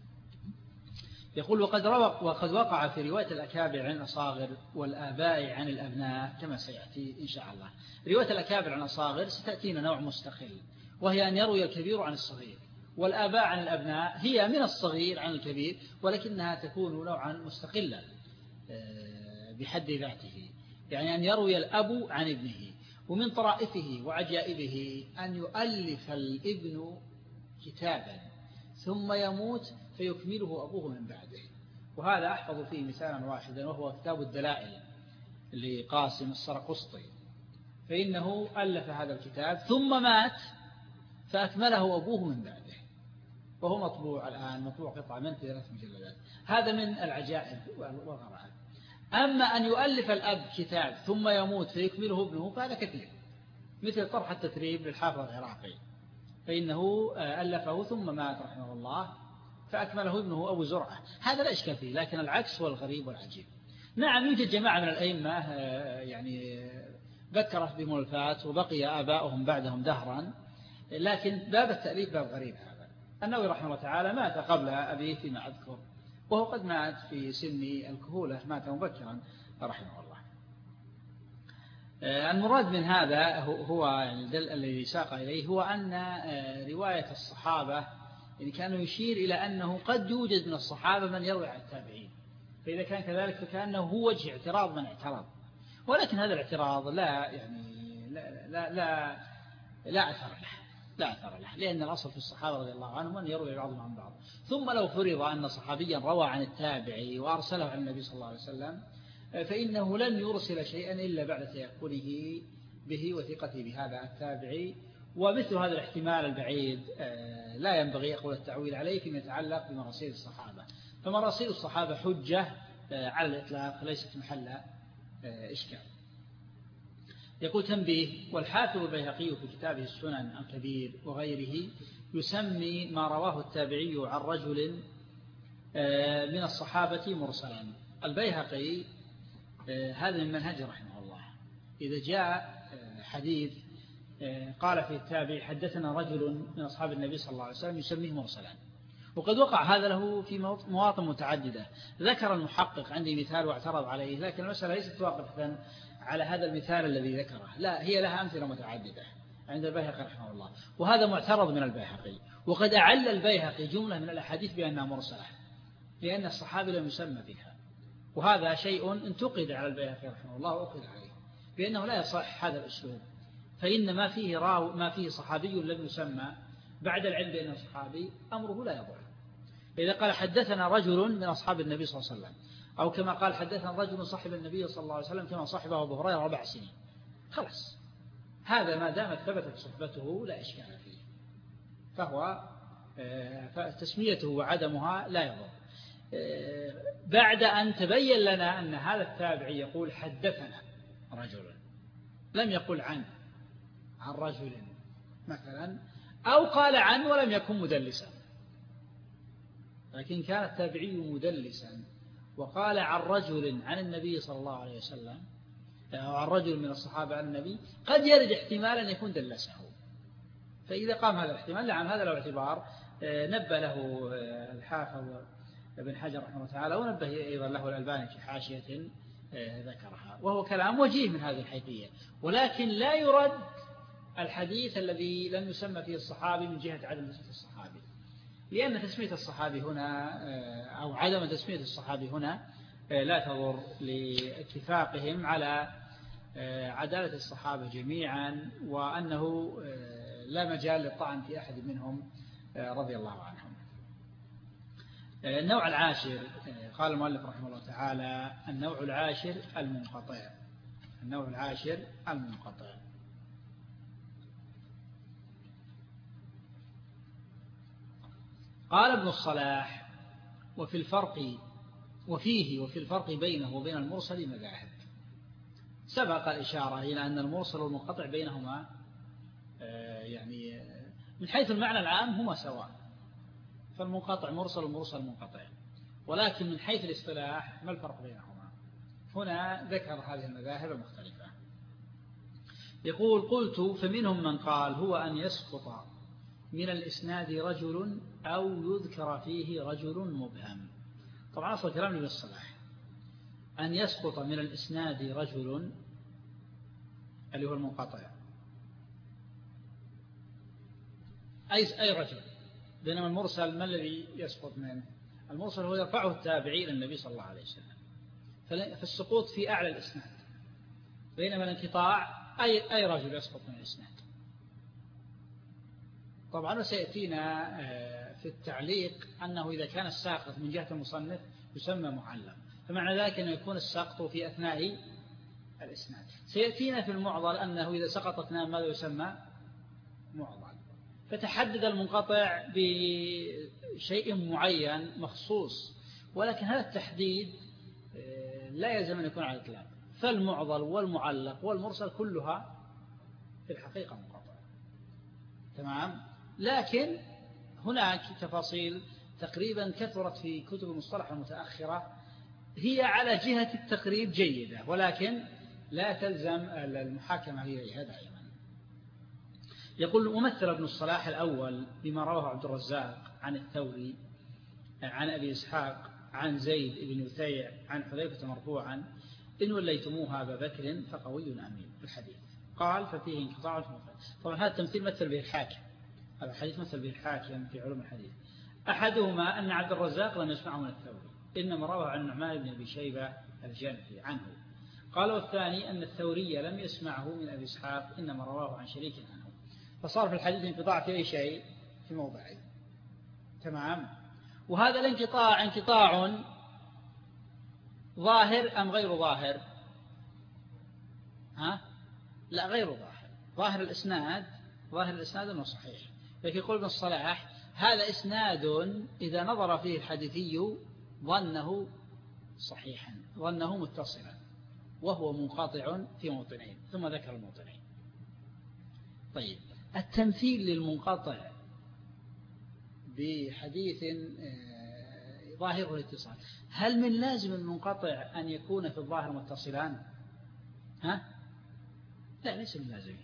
يقول وقد, وقد وقع في رواية الأكابر عن الأصاغر والآباء عن الأبناء كما سيأتي إن شاء الله. رواية الأكابر عن الأصاغر ستأتينا نوع مستقل، وهي أن يروي الكبير عن الصغير، والآباء عن الأبناء هي من الصغير عن الكبير، ولكنها تكون نوعا مستقلا بحد ذاته، يعني أن يروي الأب عن ابنه. ومن طرائفه وعجائبه أن يؤلف الابن كتابا ثم يموت فيكمله أبوه من بعده، وهذا أحفظ فيه مثالا واحدا وهو كتاب الدلائل لقاسم السرقسطي، فإنه ألف هذا الكتاب ثم مات فأكمله أبوه من بعده، وهو مطبوع الآن، مطبوع قطعة من ثلاث مجلدات. هذا من العجائب والغرائب. أما أن يؤلف الأب كتاب ثم يموت فيكمله ابنه فهذا كثير، مثل طرح التثريب للحافظ العراقي، فإنه ألفه ثم مات رحمه الله فأكمله ابنه أبو زرعة، هذا لا إشكال فيه. لكن العكس هو الغريب والعجيب. نعم يوجد جماعة من الأئمة يعني ذكرت بمؤلفات وبقي آباؤهم بعدهم دهرا، لكن باب التأليف باب غريب. هذا النووي رحمه الله تعالى مات قبل أبيه فيما أذكر، وهو قد مات في سن الكهولة، مات مبكرا رحمه الله. المراد من هذا هو يعني الذي ساق إليه هو أن رواية الصحابة يعني كانوا يشير إلى أنه قد يوجد من الصحابة من يروي عن التابعين، فإذا كان كذلك فكأنه هو وجه اعتراض من اعتراض، ولكن هذا الاعتراض لا يعني لا لا لا, لا أثر له لا أثر له لأن الأصل في الصحابة رضي الله عنهم أن يروي بعضهم عن بعض. ثم لو فرض أن صحابيا روى عن التابعي وأرسله عن النبي صلى الله عليه وسلم فإنه لن يرسل شيئا إلا بعد تيقنه به وثقته بهذا التابعي، ومثل هذا الاحتمال البعيد لا ينبغي يقول التعويل عليه فيما يتعلق بمراسيل الصحابة. فمراسيل الصحابة حجة على الإطلاق ليست محل إشكال. يقول تنبيه: والحافظ البيهقي في كتابه السنن الكبير وغيره يسمي ما رواه التابعي عن رجل من الصحابة مرسلا. البيهقي هذا من منهج رحمه الله، إذا جاء حديث قال في التابع حدثنا رجل من أصحاب النبي صلى الله عليه وسلم يسميه مرسلا، وقد وقع هذا له في مواطن متعددة. ذكر المحقق عندي مثال واعترض عليه، لكن المسألة ليست واقفة على هذا المثال الذي ذكره، لا هي لها أمثلة متعددة عند البيهقي رحمه الله، وهذا معترض من البيهقي. وقد أعل البيهقي جملة من الأحاديث بأنها مرسلة لأن الصحابي لم يسمى بها، وهذا شيء انتقد على البيهقي رحمه الله وأخذ عليه بأنه لا يصح هذا الأسلوب، فإن ما فيه راو ما فيه صحابي لم يسمى بعد العلم بأنه صحابي أمره لا يضر. إذا قال حدثنا رجل من أصحاب النبي صلى الله عليه وسلم، أو كما قال حدثنا رجل صاحب النبي صلى الله عليه وسلم كما صاحبه أبو هريرة أربع سنين، خلاص هذا ما دامت ثبتت صحبته لا إشكال فيه، فهو فتسميته وعدمها لا يضر. بعد أن تبين لنا أن هذا التابعي يقول حدثنا رجل، لم يقل عن عن رجل مثلا، أو قال عن ولم يكن مدلسا، لكن كان التابعي مدلسا وقال عن رجل عن النبي صلى الله عليه وسلم أو عن رجل من الصحابة عن النبي، قد يرد احتمال أن يكون دلسه. فإذا قام هذا الاحتمال نعم هذا له اعتبار. نبه له الحافظ ابن حجر رحمه الله تعالى، ونبه أيضا له الألباني في حاشية ذكرها، وهو كلام وجيه من هذه الحيثية. ولكن لا يرد الحديث الذي لم يسمى فيه الصحابي من جهة عدم تسمية الصحابي، لأن تسمية الصحابي هنا أو عدم تسمية الصحابي هنا لا تضر لاتفاقهم على عدالة الصحابة جميعا، وأنه لا مجال للطعن في أحد منهم رضي الله عنهم. النوع العاشر قال المؤلف رحمه الله تعالى: النوع العاشر المنقطع. النوع العاشر المنقطع. قال ابن الصلاح: وفي الفرق وفيه وفي الفرق بينه وبين المرسل مذاهب. سبق الإشارة إلى أن المرسل والمنقطع بينهما يعني من حيث المعنى العام هما سواء، فالمنقطع مرسل والمرسل منقطع، ولكن من حيث الاصطلاح ما الفرق بينهما؟ هنا ذكر هذه المذاهب المختلفة. يقول: قلت: فمنهم من قال هو أن يسقط من الإسناد رجل أو يذكر فيه رجل مبهم. طبعا أصل كلام ابن الصلاح أن يسقط من الإسناد رجل اللي هو المنقطع، أي أي رجل، بينما المرسل ما الذي يسقط منه؟ المرسل هو يرفعه التابعي إلى النبي صلى الله عليه وسلم، فالسقوط في أعلى الإسناد، بينما الانقطاع أي أي رجل يسقط من الإسناد. طبعا سيأتينا في التعليق أنه إذا كان الساقط من جهة المصنف يسمى معلم، فمعنى ذلك أنه يكون الساقط في أثناء الإسناد. سيأتينا في المعضل أنه إذا سقط اثنان ماذا يسمى؟ معضل. فتحدد المنقطع بشيء معين مخصوص، ولكن هذا التحديد لا يلزم أن يكون على الإطلاق، فالمعضل والمعلق والمرسل كلها في الحقيقة منقطع. تمام؟ لكن هناك تفاصيل تقريبا كثرت في كتب المصطلح المتأخرة هي على جهة التقريب جيدة، ولكن لا تلزم المحاكمة إليها دائما. يقول: ممثل ابن الصلاح الأول بما رواه عبد الرزاق عن الثوري عن أبي إسحاق عن زيد بن يثيع عن حذيفة مرفوعا: إن وليتموها أبا بكر فقوي أمين الحديث. قال: ففيه انقطاع في مفرد. طبعا هذا التمثيل مثل به الحاكم، هذا الحديث مثل به الحاكم في علوم الحديث. أحدهما أن عبد الرزاق لم يسمعه من الثوري، إنما رواه عن نعمان بن أبي شيبة الجنفي عنه. قال: والثاني أن الثوري لم يسمعه من أبي إسحاق، إنما رواه عن شريك عنه. فصار في الحديث انقطاع في أي شيء؟ في موضعين. تمام؟ وهذا الانقطاع انقطاع ظاهر أم غير ظاهر؟ ها؟ لا، غير ظاهر. ظاهر الإسناد ظاهر الإسناد أنه صحيح، لكن يقول ابن الصلاح: هذا إسناد إذا نظر فيه الحديثي ظنه صحيحا، ظنه متصلا، وهو منقطع في موطنين، ثم ذكر الموطنين. طيب، التمثيل للمنقطع بحديث ظاهره الاتصال، هل من لازم المنقطع أن يكون في الظاهر متصلان؟ ها؟ لا، ليس من لازم.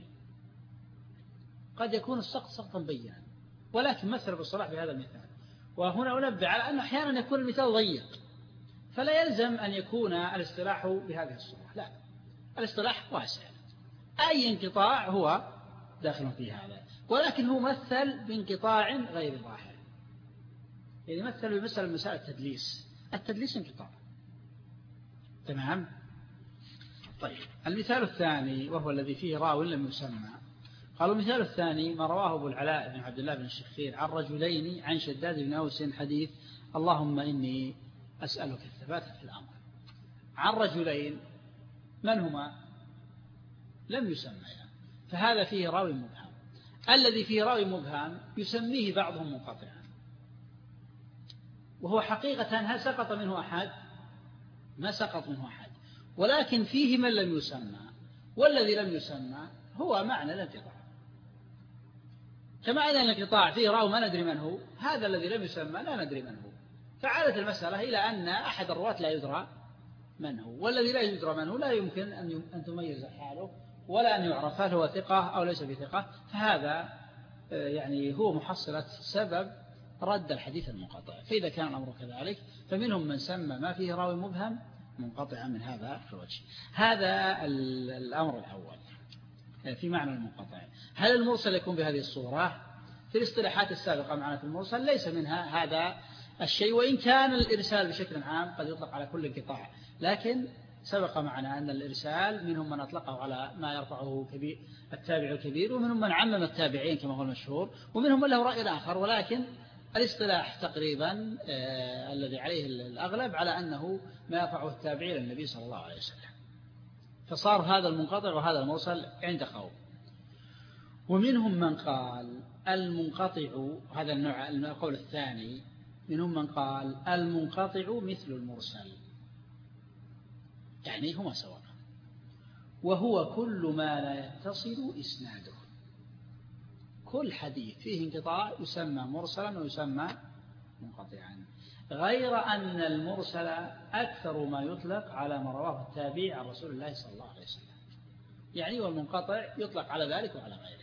قد يكون السقط سقطا بينا، ولكن مثل بالصلاح بهذا المثال. وهنا أنبه على أن أحيانا يكون المثال ضيق، فلا يلزم أن يكون الاصطلاح بهذه الصورة، لا، الاصطلاح واسع، أي انقطاع هو داخل في هذا، ولكن هو مثل بانقطاع غير ظاهر. يعني مثل بمثل مسائل التدليس، التدليس انقطاع. تمام؟ طيب، المثال الثاني وهو الذي فيه راو لم يسمى. قالوا: المثال الثاني ما رواه أبو العلاء بن عبد الله بن الشخير عن رجلين عن شداد بن أوس حديث: اللهم إني أسألك الثبات في الأمر. عن رجلين، من هما؟ لم يسمى، فهذا فيه راوي مبهم. الذي فيه راوي مبهم يسميه بعضهم منقطعا، وهو حقيقة هل سقط منه أحد؟ ما سقط منه أحد، ولكن فيه من لم يسمى، والذي لم يسمى هو معنى الانقطاع. كما أن الانقطاع فيه راوي ما ندري من هو، هذا الذي لم يسمى لا ندري من هو، فعادت المسألة إلى أن أحد الرواة لا يدرى من هو، والذي لا يدرى من هو لا يمكن أن تميز حاله ولا أن يعرف هل هو ثقة أو ليس بثقة. فهذا يعني هو محصلة سبب رد الحديث المنقطع. فإذا كان الأمر كذلك فمنهم من سمى ما فيه راوي مبهم منقطعا من هذا الوجه. هذا الأمر الأول في معنى المنقطع. هل المرسل يكون بهذه الصورة؟ في الاصطلاحات السابقة معنا في المرسل ليس منها هذا الشيء، وإن كان الإرسال بشكل عام قد يطلق على كل انقطاع، لكن سبق معنا أن الإرسال منهم من أطلقه على ما يرفعه كبير التابع الكبير، ومنهم من عمم التابعين كما هو المشهور، ومنهم من له رأي آخر، ولكن الاصطلاح تقريبا آه الذي عليه الأغلب على أنه ما يرفعه التابعين للنبي صلى الله عليه وسلم. فصار هذا المنقطع وهذا المرسل عند قوم. ومنهم من قال المنقطع، هذا النوع القول الثاني، منهم من قال المنقطع مثل المرسل، يعني هما سواء، وهو كل ما لا يتصل إسناده. كل حديث فيه انقطاع يسمى مرسلا ويسمى منقطعا، غير أن المرسل أكثر ما يطلق على ما رواه التابع عن رسول الله صلى الله عليه وسلم، يعني والمنقطع يطلق على ذلك وعلى غيره،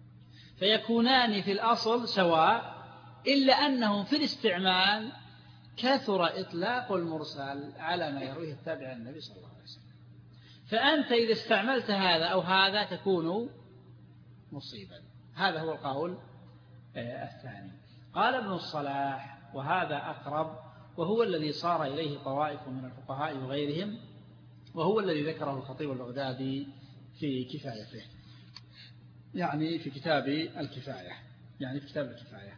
فيكونان في الأصل سواء، إلا أنهم في الاستعمال كثر إطلاق المرسل على ما يرويه التابع عن النبي صلى الله عليه وسلم. فأنت إذا استعملت هذا أو هذا تكون مصيبا. هذا هو القول الثاني. قال ابن الصلاح وهذا أقرب، وهو الذي صار إليه طوائف من الفقهاء وغيرهم، وهو الذي ذكره الخطيب البغدادي في كفايته، يعني في كتاب الكفاية، يعني في كتاب الكفاية.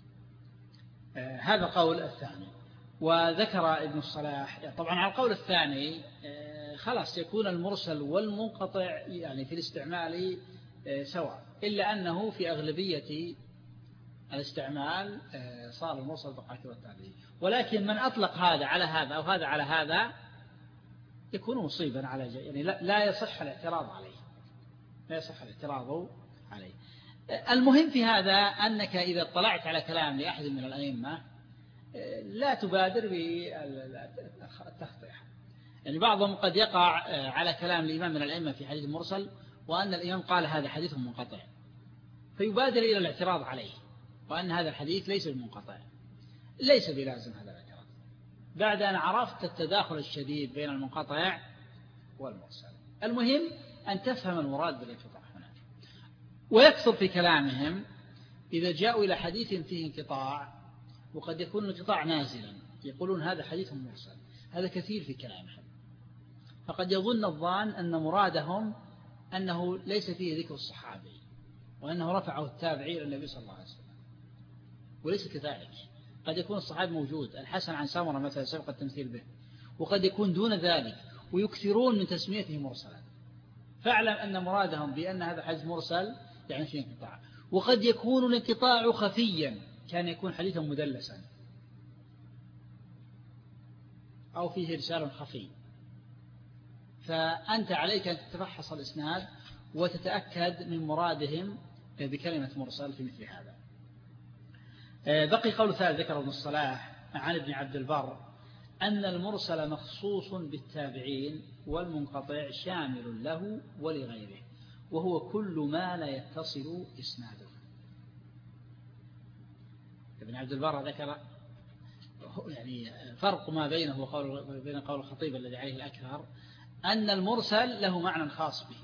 آه هذا قول الثاني. وذكر ابن الصلاح طبعا على القول الثاني آه خلاص يكون المرسل والمنقطع يعني في الاستعمال آه سواء، إلا أنه في أغلبية الاستعمال آه صار المرسل بقاعته والتابعي. ولكن من أطلق هذا على هذا أو هذا على هذا يكون مصيبا على جاي، يعني لا, لا يصح الاعتراض عليه، لا يصح الاعتراض عليه. المهم في هذا أنك إذا اطلعت على كلام لأحد من الأئمة لا تبادر بالتخطئة. يعني بعضهم قد يقع على كلام الإمام من الأئمة في حديث مرسل وأن الإمام قال هذا حديث منقطع، فيبادر إلى الاعتراض عليه وأن هذا الحديث ليس بمنقطع. ليس بلازم هذا الاعتراض بعد أن عرفت التداخل الشديد بين المنقطع والمرسل. المهم أن تفهم المراد بالانقطاع هنا. ويكثر في كلامهم إذا جاءوا إلى حديث فيه انقطاع وقد يكون الانقطاع نازلا يقولون هذا حديث مرسل. هذا كثير في كلامهم، فقد يظن الظان أن مرادهم أنه ليس فيه ذكر الصحابي وأنه رفعه التابعي إلى النبي صلى الله عليه وسلم، وليس كذلك. قد يكون الصحابي موجود، الحسن عن سمرة مثلا سبق التمثيل به، وقد يكون دون ذلك، ويكثرون من تسميته مرسلا. فاعلم أن مرادهم بأن هذا حديث مرسل يعني فيه انقطاع. وقد يكون الانقطاع خفيا، كان يكون حديثا مدلسا أو فيه رسال خفي، فأنت عليك أن تتفحص الإسناد وتتأكد من مرادهم بكلمة مرسل في مثل هذا. بقي قول ثالث ذكر ابن الصلاح عن ابن عبد البر أن المرسل مخصوص بالتابعين والمنقطع شامل له ولغيره، وهو كل ما لا يتصل إسناده. ابن عبد البر ذكر يعني فرق ما بينه وقول بين قول الخطيب الذي عليه الأكثر أن المرسل له معنى خاص به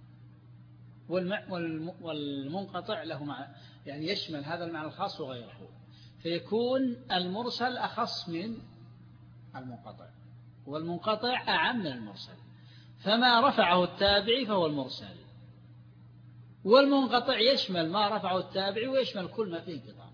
والمنقطع له معنى يعني يشمل هذا المعنى الخاص وغيره، فيكون المرسل أخص من المنقطع والمنقطع أعم من المرسل. فما رفعه التابعي فهو المرسل، والمنقطع يشمل ما رفعه التابعي ويشمل كل ما فيه انقطاع.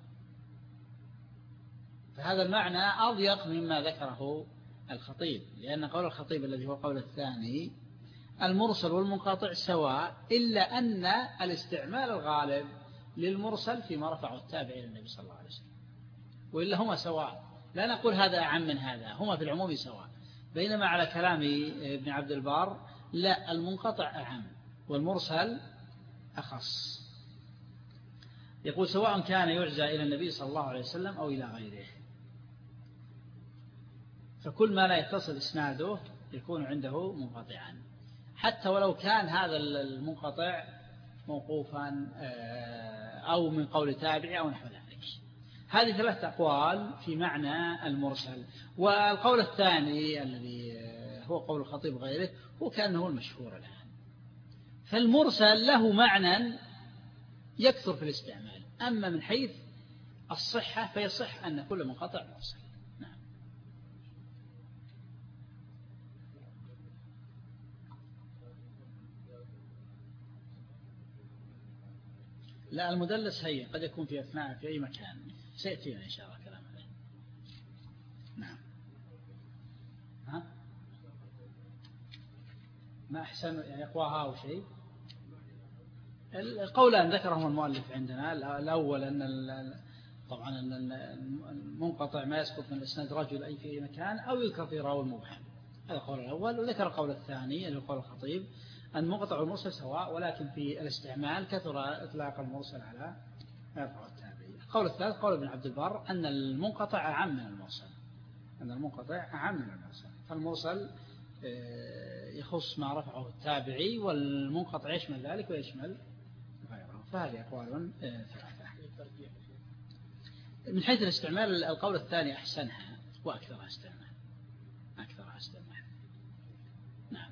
فهذا المعنى أضيق مما ذكره الخطيب، لأن قول الخطيب الذي هو قول الثاني المرسل والمنقطع سواء، إلا أن الاستعمال الغالب للمرسل فيما رفعه التابعي إلى النبي صلى الله عليه وسلم، وإلا هما سواء. لا نقول هذا أعم من هذا، هما في العموم سواء. بينما على كلام ابن عبد البر لا، المنقطع أعم والمرسل أخص. يقول سواء كان يعزى إلى النبي صلى الله عليه وسلم أو إلى غيره. فكل ما لا يتصل إسناده يكون عنده منقطعا، حتى ولو كان هذا المنقطع موقوفا أو من قول تابعي أو نحو ذلك. هذه ثلاثة أقوال في معنى المرسل. والقول الثاني الذي هو قول الخطيب غيره هو كأنه المشهور الآن. فالمرسل له معنى يكثر في الاستعمال، أما من حيث الصحة فيصح أن كل منقطع مرسل. نعم. لا، المدلس هي قد يكون في أثناء في أي مكان، سيأتينا إن شاء الله كلام عليه. نعم. ها؟ ما أحسن يعني يقواها أو شيء. القولان ذكرهم المؤلف عندنا. الأول أن طبعا أن المنقطع ما يسقط من إسناد رجل أي في أي مكان أو يذكر في راوي مبهم، هذا القول الأول. وذكر القول الثاني اللي هو قول الخطيب أن المنقطع والمرسل سواء، ولكن في الاستعمال كثر إطلاق المرسل على يرفع التابعي. القول الثالث قول ابن عبد البر أن المنقطع أعم من المرسل، أن المنقطع أعم من المرسل، فالمرسل يخص ما رفعه التابعي، والمنقطع يشمل ذلك ويشمل غيره. فهذه أقوال ثلاثة. من حيث الاستعمال القول الثاني أحسنها وأكثرها استعمال، أكثرها استعمال. نعم.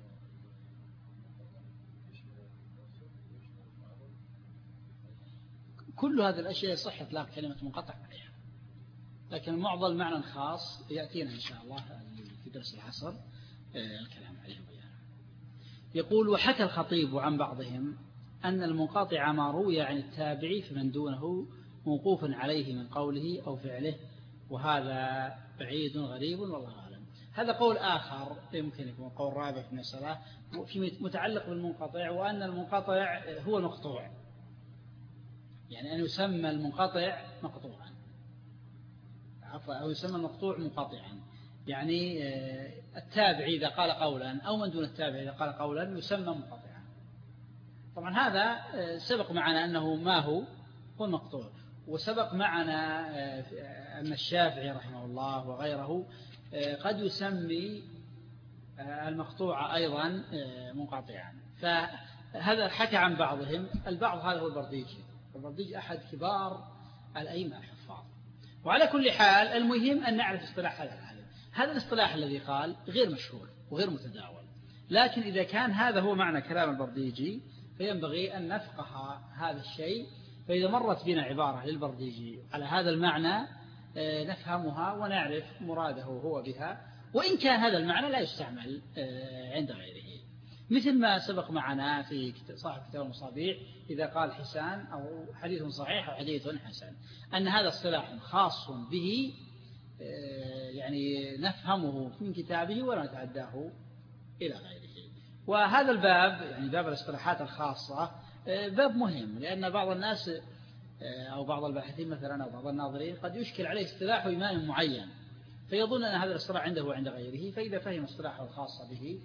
كل هذه الأشياء صح إطلاق كلمة منقطع عليها، لكن معضل معنى خاص يأتينا إن شاء الله في درس العصر الكلام عليه بيانه. يقول: وحكى الخطيب عن بعضهم أن المنقطع ما روي عن التابعي فمن دونه موقوف عليه من قوله أو فعله، وهذا بعيد غريب والله أعلم. هذا قول آخر يمكن يكون قول رابع في المسألة في متعلق بالمنقطع، وأن المنقطع هو المقطوع، يعني أن يسمى المنقطع مقطوعا، عفوا، أو يسمى المقطوع منقطعا. يعني التابعي إذا قال قولا أو من دون التابعي إذا قال قولا يسمى منقطعا. طبعا هذا سبق معنا أنه ما هو هو المقطوع، وسبق معنا أن الشافعي رحمه الله وغيره قد يسمي المقطوع أيضا منقطعا. فهذا حكى عن بعضهم. البعض هذا هو البرديجي. البرديجي أحد كبار الأئمة الحفاظ. وعلى كل حال المهم أن نعرف اصطلاح هذا العالم. هذا الاصطلاح الذي قال غير مشهور وغير متداول، لكن إذا كان هذا هو معنى كلام البرديجي فينبغي أن نفقه هذا الشيء. فإذا مرت بنا عبارة للبرديجي على هذا المعنى نفهمها ونعرف مراده هو بها، وإن كان هذا المعنى لا يستعمل عند غيره، مثل ما سبق معنا في صاحب كتاب المصابيح إذا قال حسان أو حديث صحيح أو حديث حسن، أن هذا اصطلاح خاص به، يعني نفهمه من كتابه ولا نتعداه إلى غيره. وهذا الباب، يعني باب الاصطلاحات الخاصة، باب مهم، لأن بعض الناس أو بعض الباحثين مثلا أو بعض الناظرين قد يشكل عليه اصطلاح إمام معين فيظن أن هذا الاصطلاح عنده وعند غيره، فإذا فهم اصطلاحه الخاص به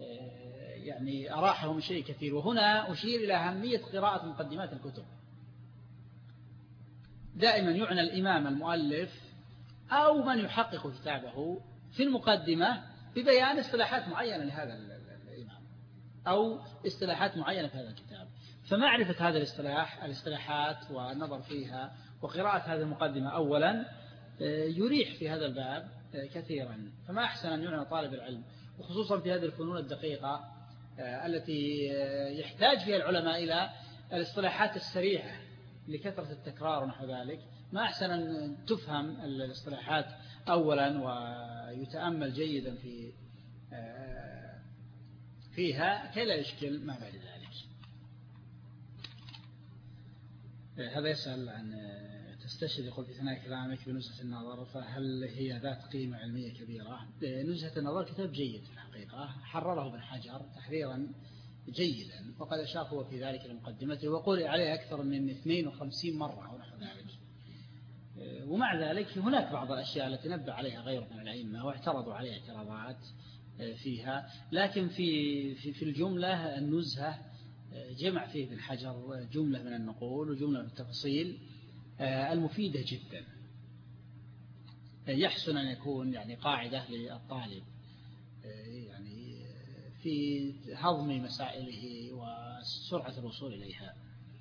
يعني أراحه من شيء كثير. وهنا أشير إلى أهمية قراءة مقدمات الكتب. دائما يعنى الإمام المؤلف أو من يحقق كتابه في المقدمة ببيان اصطلاحات معينة لهذا الإمام أو اصطلاحات معينة في هذا الكتاب. فمعرفة هذا الاصطلاح الاصطلاحات والنظر فيها وقراءة هذه المقدمة أولا يريح في هذا الباب كثيرا. فما أحسن أن يعنى طالب العلم، وخصوصا في هذه الفنون الدقيقة التي يحتاج فيها العلماء إلى الاصطلاحات السريعة لكثرة التكرار ونحو ذلك. ما أحسن أن تفهم الاصطلاحات أولا ويتأمل جيدا في فيها كي لا يشكل ما بعد ذلك. هذا يسأل عن تستشهد، يقول في ثناء كلامك بنزهة النظر، فهل هي ذات قيمة علمية كبيرة؟ نزهة النظر كتاب جيد في الحقيقة، حرره ابن حجر تحريرا جيدا، وقد أشار هو في ذلك المقدمة وقول عليه أكثر من اثنين وخمسين مرة ونحو ذلك. ومع ذلك هناك بعض الأشياء التي نبه عليها غيره من الأئمة واعترضوا عليها اعتراضات فيها، لكن في في في الجملة النزهة جمع فيه ابن حجر جملة من النقول وجملة من التفصيل المفيدة جدا. يحسن أن يكون يعني قاعدة للطالب يعني في هضم مسائله وسرعة الوصول إليها.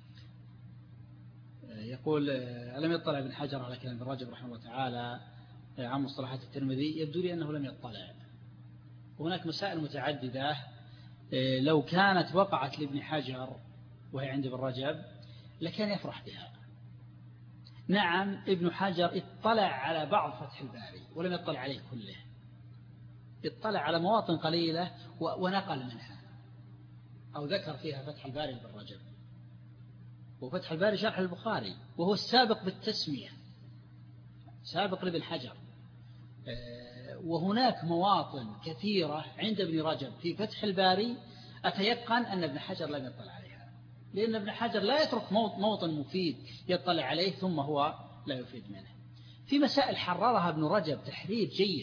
يقول ألم يطلع ابن حجر على كلام ابن رجب رحمه الله تعالى عن مصطلحات الترمذي؟ يبدو لي أنه لم يطلع. وهناك مسائل متعددة لو كانت وقعت لابن حجر وهي عند ابن رجب لكان يفرح بها. نعم ابن حجر اطلع على بعض فتح الباري ولم يطلع عليه كله، اطلع على مواطن قليلة ونقل منها أو ذكر فيها فتح الباري لابن رجب. وفتح الباري شرح البخاري وهو السابق بالتسمية، سابق لابن حجر. وهناك مواطن كثيرة عند ابن رجب في فتح الباري أتيقن أن ابن حجر لم يطلع عليها، لأن ابن حجر لا يترك موطن مفيد يطلع عليه ثم هو لا يفيد منه. في مسائل حررها ابن رجب تحرير جيد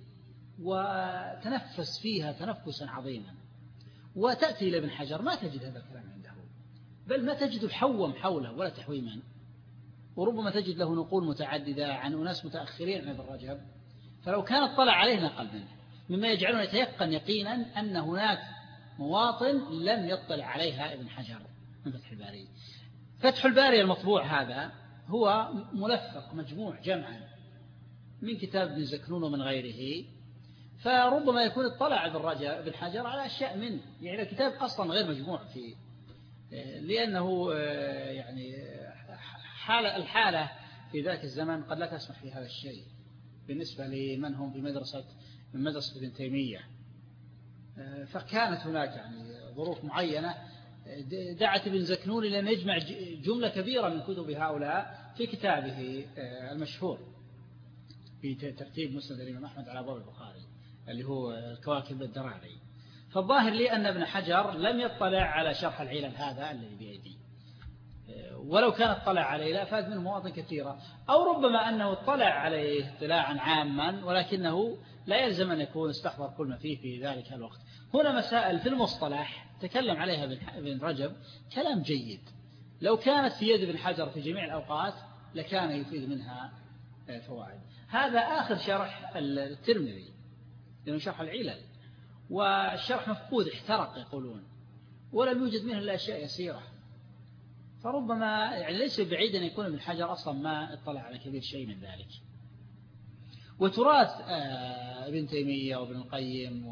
وتنفس فيها تنفسا عظيما، وتأتي إلى ابن حجر ما تجد هذا الكلام عنده، بل ما تجد حوم حوله ولا تحويما، وربما تجد له نقول متعددة عن أناس متأخرين عن ابن رجب، فلو كان اطلع عليه نقل منه، مما يجعلنا يتيقن يقينا أن هناك مواطن لم يطلع عليها ابن حجر من فتح الباري. فتح الباري المطبوع هذا هو ملفق مجموع جمعا من كتاب ابن زكنون ومن غيره، فربما يكون اطلع ابن رجب ابن حجر على أشياء منه، يعني الكتاب أصلا غير مجموع فيه، لأنه يعني حالة الحالة في ذاك الزمن قد لا تسمح في هذا الشيء بالنسبة لمن هم في مدرسة من مدرسة ابن تيمية. فكانت هناك يعني ظروف معينة دعت ابن زكنون لأن يجمع جملة كبيرة من كتب هؤلاء في كتابه المشهور في ترتيب مسند الإمام أحمد على أبواب البخاري اللي هو الكواكب الدراري. فالظاهر لي أن ابن حجر لم يطلع على شرح العلل هذا الذي بيدي، ولو كان اطلع عليه لا فاد منه مواطن كثيرة، أو ربما أنه اطلع عليه اطلاعا عاما ولكنه لا يلزم أن يكون استحضر كل ما فيه في ذلك الوقت. هنا مسائل في المصطلح تكلم عليها ابن رجب كلام جيد، لو كانت في يد ابن حجر في جميع الأوقات لكان يفيد منها فوائد. هذا آخر شرح الترمذي لأنه شرح العلل، والشرح مفقود احترق يقولون، ولم يوجد منه إلا أشياء يسيرة، فربما يعني ليس بعيد أن يكون ابن حجر أصلا ما اطلع على كبير شيء من ذلك. وتراث ابن تيمية وابن القيم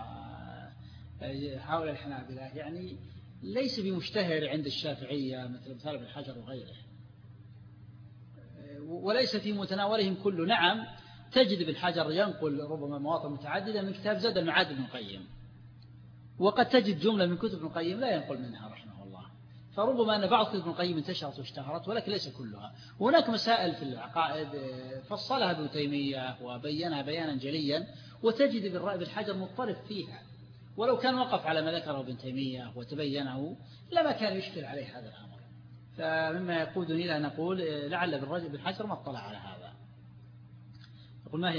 وهؤلاء الحنابلة يعني ليس بمشتهر عند الشافعية مثل مثال ابن حجر وغيره، وليس في متناولهم كله. نعم تجد ابن حجر ينقل ربما مواطن متعددة من كتاب زاد المعاد ابن القيم، وقد تجد جملة من كتب ابن القيم لا ينقل منها رحمه الله، فربما أن بعض كتب ابن القيم انتشرت واشتهرت ولكن ليس كلها. هناك مسائل في العقائد فصلها ابن تيمية وبينها بيانا جليا، وتجد ابن حجر مضطرب فيها، ولو كان وقف على ما ذكره ابن تيمية وتبينه لما كان يشكل عليه هذا الأمر. فمما يقودني إلى أن نقول لعل ابن حجر ما اطلع على هذا. يقول ما هي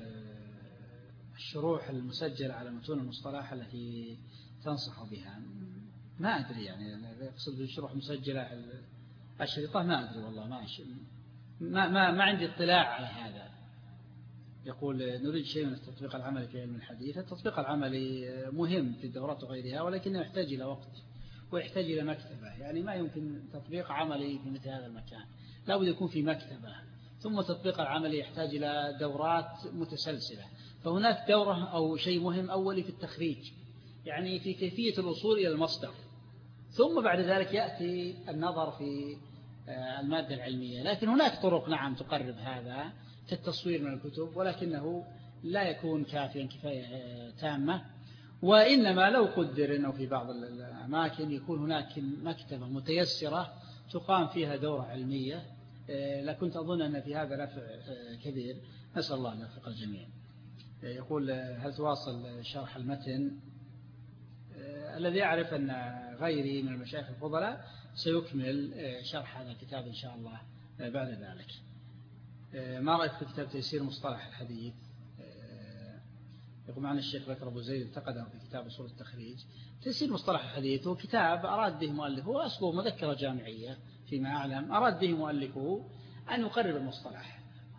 الشروح المسجلة على متون المصطلح التي تنصح بها؟ ما أدري يعني يقصد بالشروح المسجلة الشريطة، ما أدري والله ما ما ما, ما عندي اطلاع على هذا. يقول نريد شيء من التطبيق العملي في علم الحديث. التطبيق العملي مهم في الدورات وغيرها، ولكنه يحتاج إلى وقت ويحتاج إلى مكتبة، يعني ما يمكن تطبيق عملي في مثل هذا المكان، لا بد يكون في مكتبة. ثم التطبيق العملي يحتاج إلى دورات متسلسلة، فهناك دورة أو شيء مهم أولي في التخريج، يعني في كيفية الوصول إلى المصدر، ثم بعد ذلك يأتي النظر في المادة العلمية. لكن هناك طرق نعم تقرب هذا في التصوير من الكتب، ولكنه لا يكون كافيا كفاية تامة، وإنما لو قدر أنه في بعض الأماكن يكون هناك مكتبة متيسرة تقام فيها دورة علمية، لكنت أظن أن في هذا نفع كبير. نسأل الله أن يوفق الجميع. يقول هل تواصل شرح المتن؟ الذي يعرف أن غيري من المشايخ الفضلاء سيكمل شرح هذا الكتاب إن شاء الله بعد ذلك. ما رأيك في كتاب تيسير مصطلح الحديث؟ يقول معنا الشيخ بكر أبو زيد انتقده في كتاب أصول التخريج. تيسير مصطلح الحديث هو كتاب أراد به مؤلفه، هو أصله مذكرة جامعية فيما أعلم، أراد به مؤلفه أن يقرب المصطلح.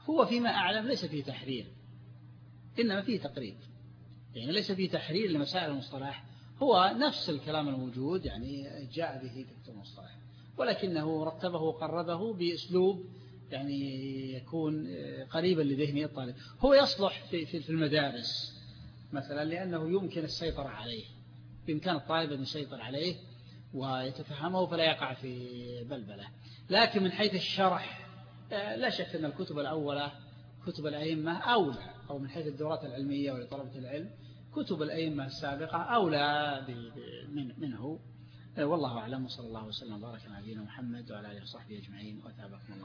هو فيما أعلم ليس فيه تحرير، إنما فيه تقريب، يعني ليس فيه تحرير لمسائل المصطلح، هو نفس الكلام الموجود يعني جاء به في كتب المصطلح، ولكنه رتبه وقربه بأسلوب يعني يكون قريبا لذهن الطالب. هو يصلح في في المدارس مثلا لأنه يمكن السيطرة عليه، بإمكان الطالب أن يسيطر عليه ويتفهمه فلا يقع في بلبلة. لكن من حيث الشرح لا شك أن الكتب الأولى كتب الأئمة أولى، أو من حيث الدورات العلمية ولطلبة العلم كتب الأئمة السابقة أولى منه. والله أعلم، وصلى الله وسلم وبارك على نبينا محمد وعلى آله وصحبه أجمعين، وتابعكم الله.